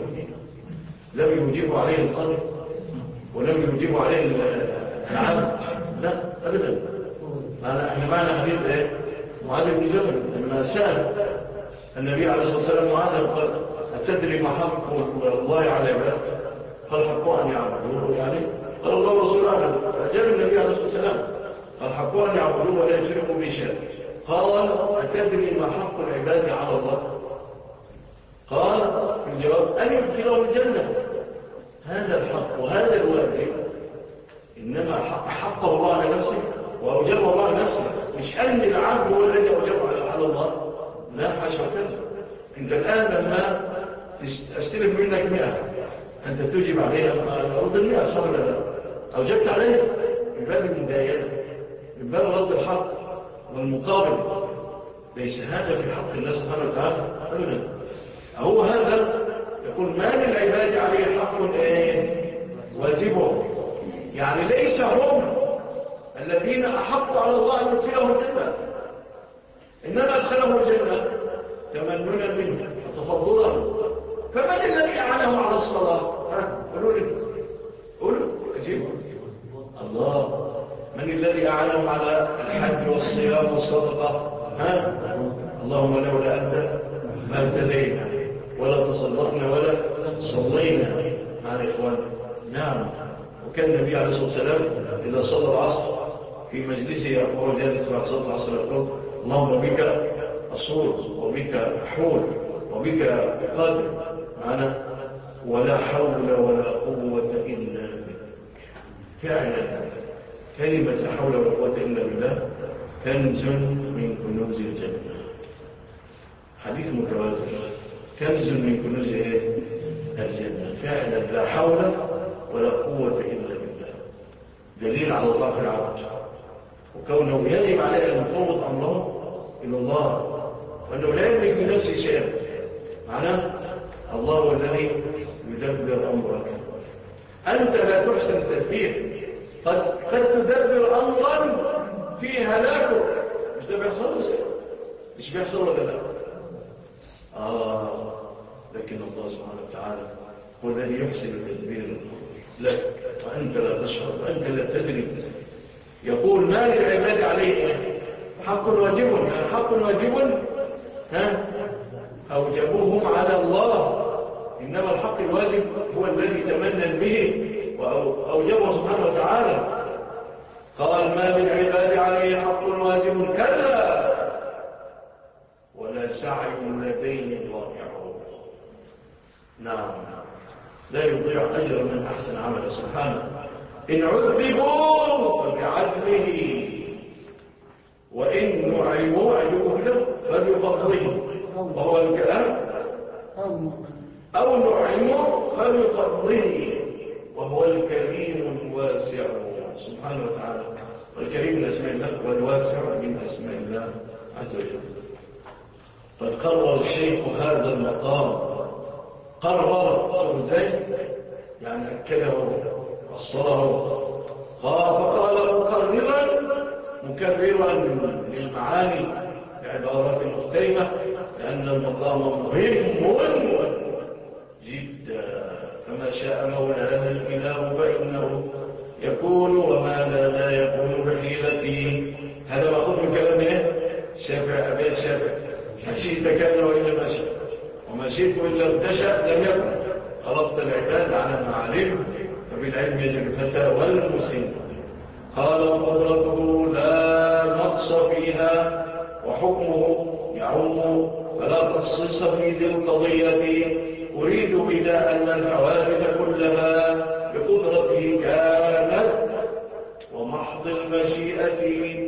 لم يجيب عليه القلب ولم يجيب عليه العبد، لا أبدا. احنا معنا حديث معاذ بن جبل لما سأل النبي عليه الصلاة والسلام معاذ قال أتدري ما حق الله على عباده؟ قال حقه أن يعبدوه يعني قال الله ورسوله أعلم. فأجاب النبي عليه الصلاة والسلام قال حقه أن يعبدوه ولا يشركوا به شيئا. قال أتدري ما حق العباد على الله؟ قال في الجواب أن يدخلهم الجنة. هذا الحق وهذا الواجب إنما حقه الله على نفسه وأوجبه الله على نفسه، مش أن العبد هو الذي أوجبه على الله، لا حاشا وكذا. أنت الآن لما أستلم منك 100 أنت تجيب عليها أرد 100 صار ولا لا؟ أوجبت عليه من باب المداينة، من باب رد الحق والمقابل. ليس هذا في حق الله سبحانه وتعالى أبدا. هو هذا يقول ما للعباد عليه حق واجبه، يعني ليس هم الذين أحقوا على الله أن يدخلهم الجنة، إنما أدخلهم الجنة تمننا منه وتفضلا. فمن الذي أعانهم على الصلاة؟ قولوا لي، قولوا أجيبوا. الله. من الذي أعانهم على الحج والصيام والصدقة؟ اللهم لولا أنت ما اهتدينا ولا تصدقنا ولا صلينا مع الإخوان. نعم. وكان النبي عليه الصلاة والسلام إذا صلى العصر في مجلسه وهو جالس بعد صلاة العصر يقول اللهم بك أصول وبك أحول وبك قادر معنا ولا حول ولا قوة إلا بك. فعلا كلمة لا حول ولا قوة إلا بالله كنز من كنوز الجنة. حديث متواتر، كنز من كنوز الجنة. فعلا لا حول ولا قوة إلا بالله دليل على ضعف العبد، وكونه يجب عليه أن يفوض أمره إلى الله، وأنه لا يملك بنفسه شيئا. معناه الله هو الذي يدبر أمرك. أنت لا تحسن التدبير، قد تدبر أمرا فيه هلاكه. مش ده بيحصل؟ مش بيحصل ولا لا؟ لكن الله سبحانه وتعالى هو الذي يحسن التدبير لك وأنت لا تشعر وأنت لا تدري. يقول ما للعباد عليه حق واجب، حق واجب أوجبوهم على الله، إنما الحق الواجب هو الذي تمنن به وأوجبه سبحانه وتعالى. قال ما للعباد عليه حق واجب كلا ولا سعي لديه ضائع. نعم، لا يضيع أجر من أحسن عمل سبحانه. إن عذبوا فبعدله وإن نعموا عجبه له فبفضله وهو الكلام، أو نعموا فبفضله وهو الكريم الواسع سبحانه وتعالى. والكريم من أسماء الله والواسع من أسماء الله عز وجل. قد قرر الشيخ هذا المقام، قرر ازاي يعني أكده وصله. فقال مكررا للمعاني بعبارات مختلفة لأن المقام مهم جدا. فما شاء مولانا الإله فإنه يكون وما لا يكون بحيلته. هذا مأخذ من كلامه شافع أبي الشافع ما شئت كان وإلا ما شئت وما شئت إلا ابتشأ لم يكن. خلقت العباد على معالم فبالعلم يجب الفتى والمسن. قال وقدرته لا نقص فيها وحكمه يعم فلا تخصيص في ذي القضية. أريد بدا أن الحوادث كلها بقدرته كانت ومحض المشيئة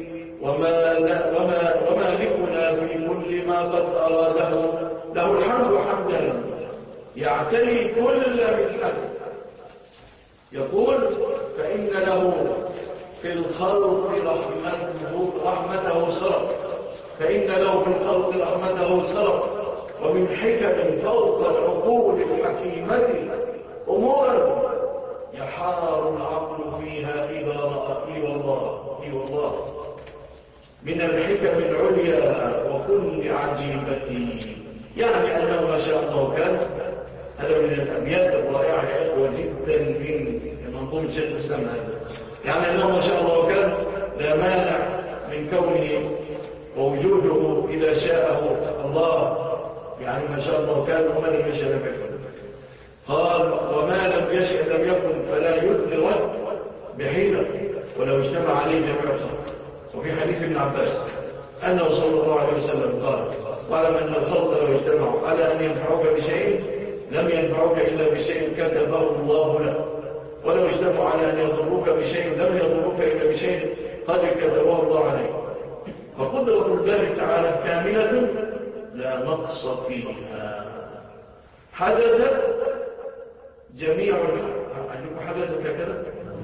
ومالكنا في كل ما قد أراده له الحمد حمدا يعتني كل بالحمد. يقول فإن له في الخلق رحمته صرف، فإن له في الخلق رحمته صرف، ومن حكم فوق العقول الحكيمة أمورا يحار العقل فيها إذا رأى. والله من الحكم العليا وكل عجيبة، يعني أنه ما شاء الله كان. هذا من الأبيات الرائعة يا إخوة جدا من منظومة شيخ الإسلام هذا. يعني أنه ما شاء الله كان لا مانع من كونه ووجوده إذا شاءه الله، يعني ما شاء الله كان وما لم يشأ لم يكن. قال وما لم يشأ لم يكن فلا يدرك بحيلة ولو اجتمع عليه جميع الخلق. وفي حديث ابن عباس أنه صلى الله عليه وسلم قال واعلم أن الخلق لو اجتمعوا على أن ينفعوك بشيء لم ينفعوك إلا بشيء كتبه الله لك، ولو اجتمعوا على أن يضروك بشيء لم يضروك إلا بشيء قد كتبه الله عليك. فقدرة الله تعالى كاملة لا نقص فيها. حدث جميع حدث كذا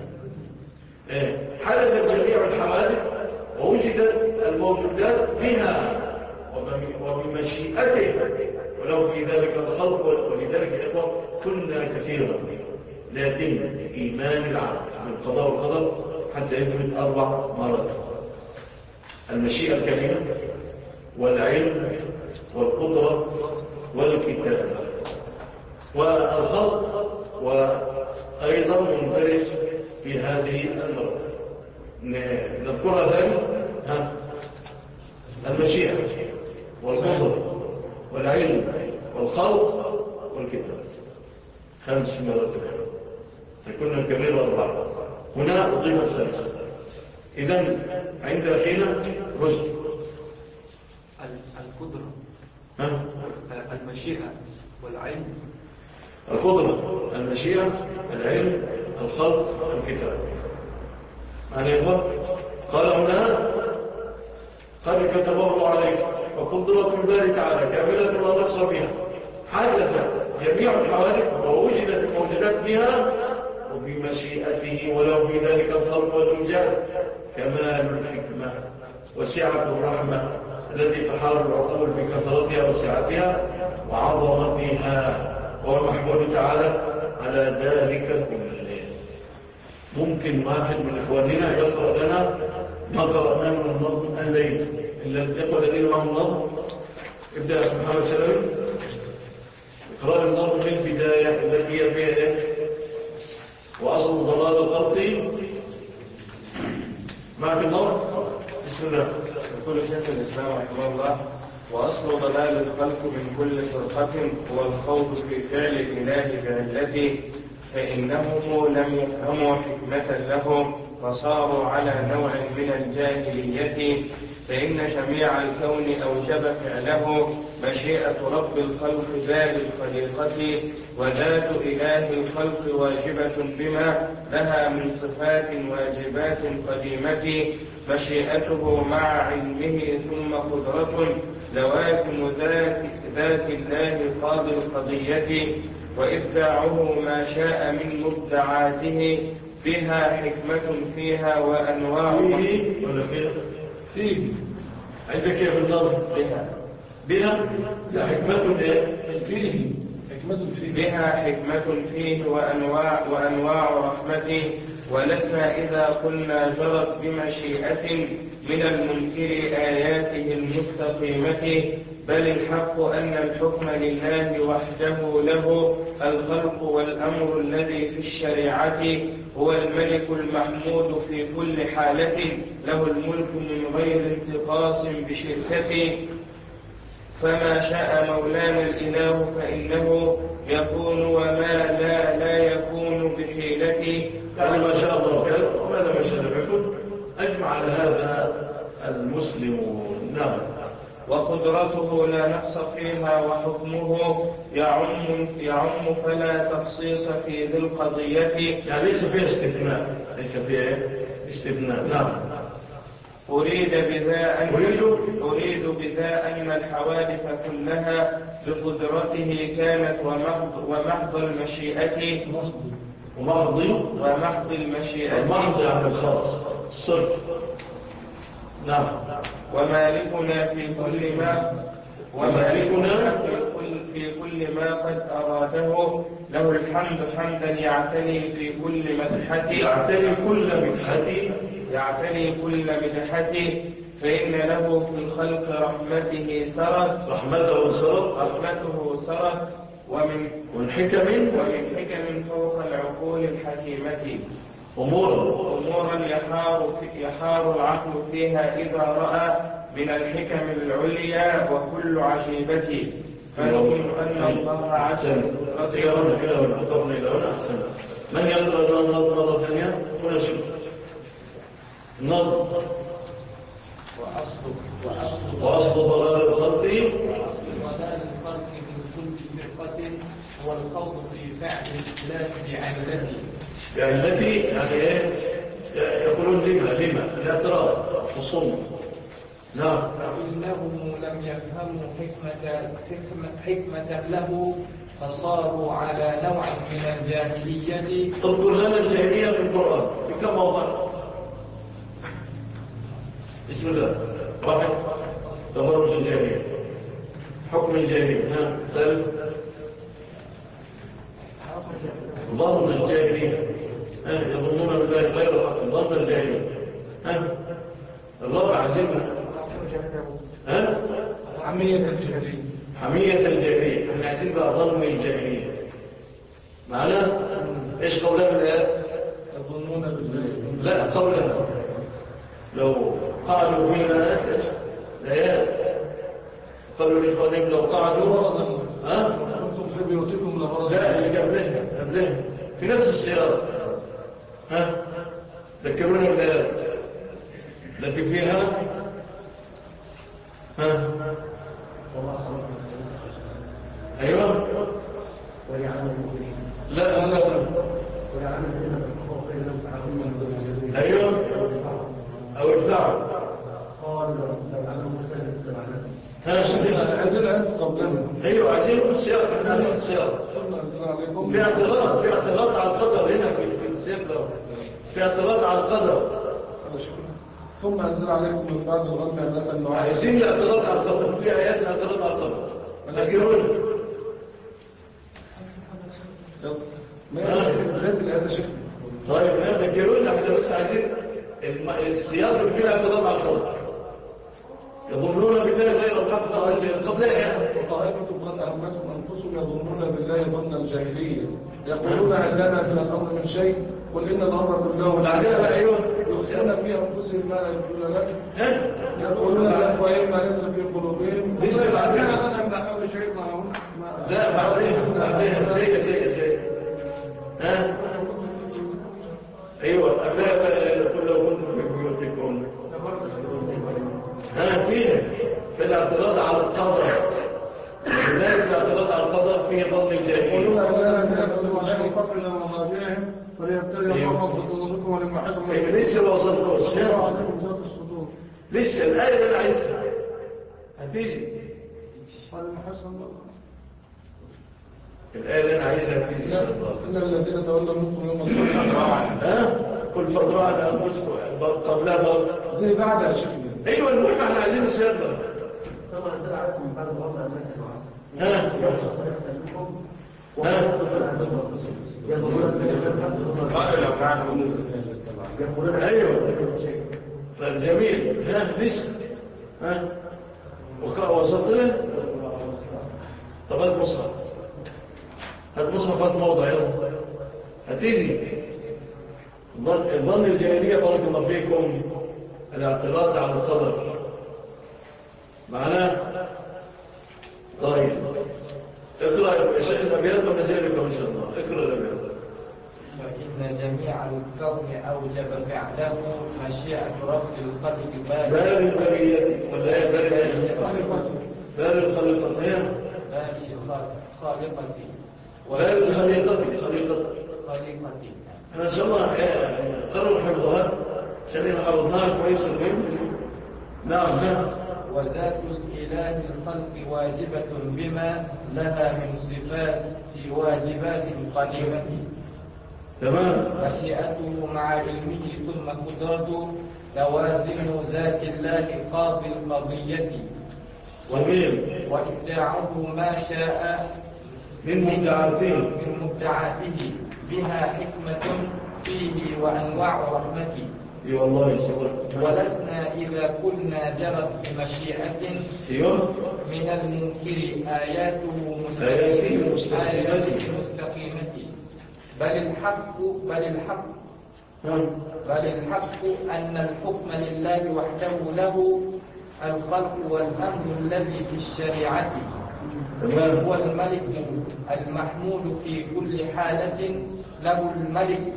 حدثت جميع الحوادث ووجدت الموجودات بها وبمشيئته، ولو في ذلك الخلق. ولذلك إخوة كنا كثيرا لا يتم إيمان العبد بالقضاء والقدر حتى يثبت 4 مرات: المشيئة الكاملة والعلم والقدرة والكتابة والخلق، وأيضا مندرج في هذه المرة نذكرها ثاني: المشيئة والقدرة والعلم والخلق والكتابة. 5 مرات تكون الكبيرة 4. هنا أضيفت 5. إذن عند أخينا رشد القدرة المشيئة والعلم. القدرة المشيئة العلم الخلق الكتاب. معنى يقول قال هنا قد كتبه الله عليك وقدرة الله تعالى كاملة لا نقص فيها. حدث جميع الحوادث ووجدت الموجودات بها وبمشيئته، ولو في ذلك الخلق والإيجاد. كمال الحكمة وسعة الرحمة التي تحار العقول بكثرتها وسعتها وعظمتها، والمحمود تعالى على ذلك كله. ممكن واحد من إخواننا يقرأ لنا ما قرأناه من النظم الليل. الإخوة الذين معهم النظم ابدأ محمد سلامي اقرأ النظم من البداية التي هي فيها وأصل ضلال الخلق. معك النظم؟ بسم الله. يقول شيخ الإسلام رحمه الله: وأصل ضلال الخلق من كل فرقة هو الخوض في فعل الإله بعلته، فإنهم لم يفهموا حكمة لهم فصاروا على نوع من الجاهلية، فإن جميع الكون أوجب فعله مشيئة رب الخلق ذات الخليقة، وذات إله الخلق واجبة بما لها من صفات واجبات قديمة، مشيئته مع علمه ثم قدرة لوازم ذات الله قاضي القضية، وإبداعه ما شاء من مبدعاته، بها حكمة فيها وأنواع فيه عندك كيف النظر بها لا حكمة فيه بها حكمة فيه وأنواع رحمته. ولسنا إذا قلنا جرت بمشيئة من المنكر آياته المستقيمة، بل الحق أن الحكم لله وحده، له الخلق والأمر الذي في الشريعة، هو الملك المحمود في كل حالة، له الملك من غير انتقاص بشركته، فما شاء مولانا الإله فإنه يكون وما لا يكون بحيلته. يعني ما شاء الله كذا وما لم يشاء لم يكن. أجمع على هذا المسلمون. نعم. وقدرته لا نقص فيها، وحكمه يعم فلا تخصيص في ذي القضية. يعني ليس فيها استثناء. نعم. أريد بذا أن الحوادث كلها بقدرته كانت ومحض المشيئة ومحض المشيئة ومحض يعني الخاص الصرف. نعم. ومالكنا في كل ما قد أراده، له الحمد حمدا يعتني كل مدحته، فإن له في الخلق رحمته سرت ومن حكم فوق العقول الحكيمة أمورا يحار العقل فيها إذا رأى من الحكم العليا وكل عجيبة فنؤمن أن الله عز وجل من يقرأ النظر مرة ثانية ولا شيء النظر وأصل ضلال الخلق من كل فرقة هو الخوض في فعل الإسلام بعلته يعني ايه يقولون لما الاعتراض والصمت. نعم. فإنهم لم يفهموا حكمة له فصاروا على نوع من الجاهلية. اذكر لنا الجاهلية في القرآن في كم موضع؟ بسم الله. واحد تبرج الجاهلية، حكم الجاهلية. ثالث ظن الجاهلية، يظنون بالله غير حق، ظن الجاهلية. الرابع عزيزنا حمية الجاهلية. احنا عايزين بقى ظن الجاهلية معنا. ايش قولها بالآيات؟ يظنون بالله. لا قولها لو قعدوا فينا الآيات قالوا للقائلين لو قعدوا كنتم في بيوتكم لبرزوا. لا اللي قبلها في نفس السيارة. ذكرونا بالآيات التي فيها أيوة لا أيوة أو ادفعوا أيوة عايزين السيارة. احنا عايزين السيارة في اعتراض على القدر هنا في السيارة، في اعتراض على القدر. ثم أنزل عليكم من بعد الغم أمة عايزين الاعتراض على القدر، في آيات الاعتراض على القدر. ذكروني طيب ذكروني احنا بس عايزين السياق اللي فيه اعتراض على القدر. يظنون بالله غير الحق قبلها يعني. وطائفة قد أهمتهم أنفسهم يظنون بالله ظن الجاهلية يقولون هل لنا من الأمر من شيء قل إن الأمر كله العجابة. أيوة يخشون في أنفسهم ما لا يقولون لك يقولون الأخوة ما ليس في قلوبهم ليس بعدين أنا من أحول شيء لا بعدين شيء أيوة قبلها يقول لو كنتم في بيوتكم فيه في الاعتراض على القدر. لذلك الاعتراض على القدر فيه ظن الجاهلية. يقولون أولا يقولون عليهم فقر إلى مضاجعهم وليبتلي الله بذنوبكم ولما حسن لسه ما وصلتوش. لسه الآية اللي أنا عايزها هتيجي. ولما حسن الآية اللي أنا عايزها هتيجي. إن الذين تولوا منكم يوم القيامة كل فترة على أنفسكم قبلها مرة زي بعد يا شيخ. أيوة المهم احنا عايزين السيادة. طبعا أنزل عليكم من بعد الغم أمة ايوه جميل. لسه وصلت له. طب هات مصحف هات موضع يلا هتيجي. الظن الجاهلية بارك الله فيكم الاعتراض على القدر معناه. طيب اقرأ يا شيخ الأبيات ونجيبكم إن شاء الله. اقرأ الأبيات. فإن جميع الكون أوجب فعله مشيئة رب الخلق بال البرية ولا هي بال الخلقة بال الخالقة خليقتي. احنا ان شاء الله قرروا حفظها عشان حفظناها كويس المهم. نعم. وذات الإله الخلق واجبة بما لها من صفات واجبات قديمة. تمام. مشيئته مع علمه ثم قدرته لوازم ذات الله قاضي القضية. وإبداعه ما شاء من مبدعاته بها حكمة فيه وأنواع رحمته. اي والله يصبر. ولسنا إذا قلنا جرت بمشيئة من المنكر آياته مستقيمة بل الحق أن الحكم لله وحده له الخلق والأمر الذي في الشريعة هو الملك المحمود في كل حالة له الملك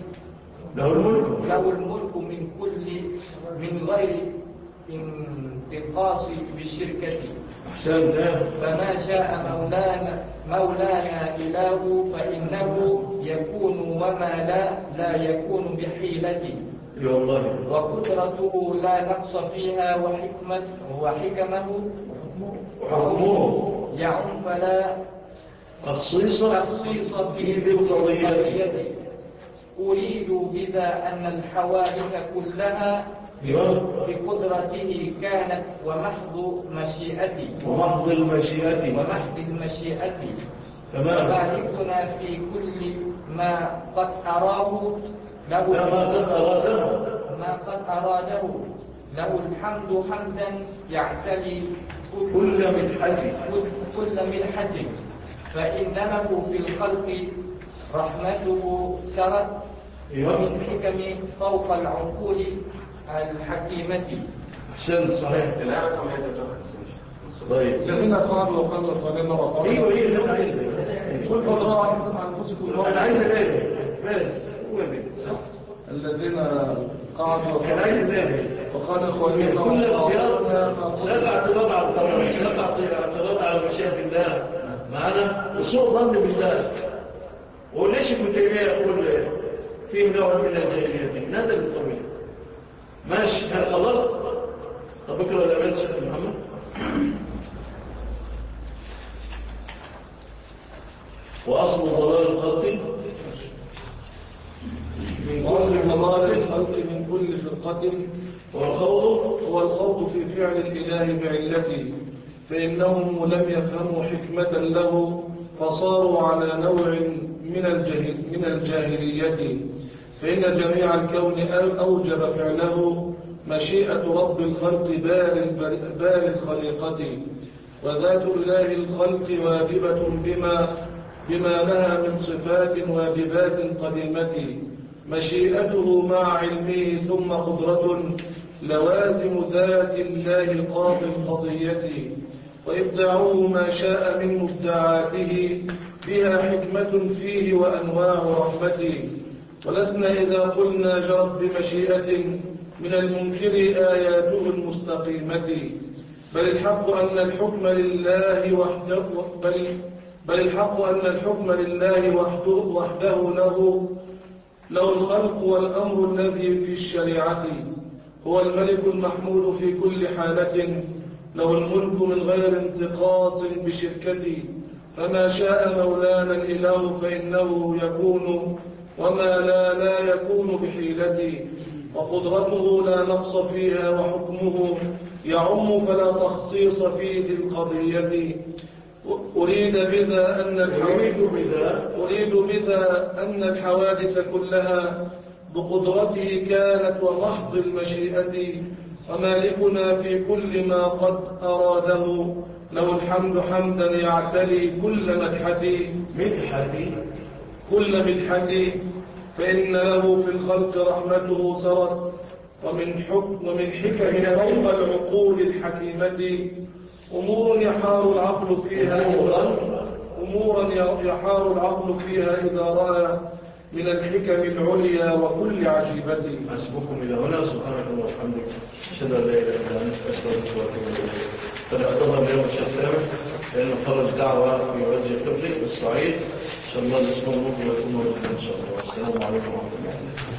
من غير انتقاص بشركته. فما شاء مولانا إله فإنه يكون وما لا يكون بحيلته. وقدرته لا نقص فيها وحكمه يعم فلا تخصيص فيه بالقضية. أريد بذا أن الحوادث كلها بقدرته كانت ومحض المشيئة فمالكنا في كل ما قد أراه له الحمد حمدا يعتلي كل ملحة. فإن له في الخلق رحمته سرت ومن حكم فوق العقول الحكيمة. أحسن صحيح. طيب الذين قالوا وقالوا الظالم وقالوا ايوه انا عايز كل فترة عن انفسكم. انا عايز بس هو الذين قالوا كان عايز وقال اخواننا كل الصيام سبع اعتراض على القرآن، سبع اعتراض على مشيئة الله معنا وسوء ظن بالله. وليش ابن تيمية يقول فيه نوع من الجاهلية؟ هذا بالطبيعي ماشي. هل خلصت؟ طب اقرأ الأمان شيخ محمد. وأصل ضلال الخلق من كل فرقة هو الخوض في فعل الإله بعلته، فإنهم لم يفهموا حكمة له فصاروا على نوع من الجاهلية. فإن جميع الكون أوجب فعله مشيئة رب الخلق بار الخليقة، وذات الله الخلق واجبة بما لها من صفات واجبات قديمة. مشيئته مع علمه ثم قدرة لوازم ذات الله قاضي القضية. وإبداعه ما شاء من مبدعاته بها حكمة فيه وأنواع رحمته. ولسنا إذا قلنا جرت بمشيئة من المنكر آياته المستقيمة. بل الحق أن الحكم لله وحده له الخلق والأمر الذي في الشريعة. هو الملك المحمود في كل حالة له الملك من غير انتقاص بشركته. فما شاء مولانا الإله فإنه يكون وما لا يكون بحيلته. وقدرته لا نقص فيها وحكمه يعم فلا تخصيص في ذي القضية. أريد بذا أن الحوادث كلها بقدرته كانت ومحض المشيئة. ومالكنا في كل ما قد أراده له الحمد حمدا يعتلي كل مدحة. فإن له في الخلق رحمته سرت ومن حكم فوق العقول الحكيمة. أمور يحار العقل فيها إذا رأى من الحكم العليا وكل عجيبة. حسبكم إلى هنا. سبحانك اللهم وبحمدك أشهد أن لا إله إلا أنت أستغفرك وأتوب إليك. قد أعتبر اليوم الشيخ سامح لأنه خرج دعوة في وجه قبلي بالصعيد. إن شاء الله الأسبوع المقبل يكون موجودا إن شاء الله. والسلام عليكم ورحمة الله.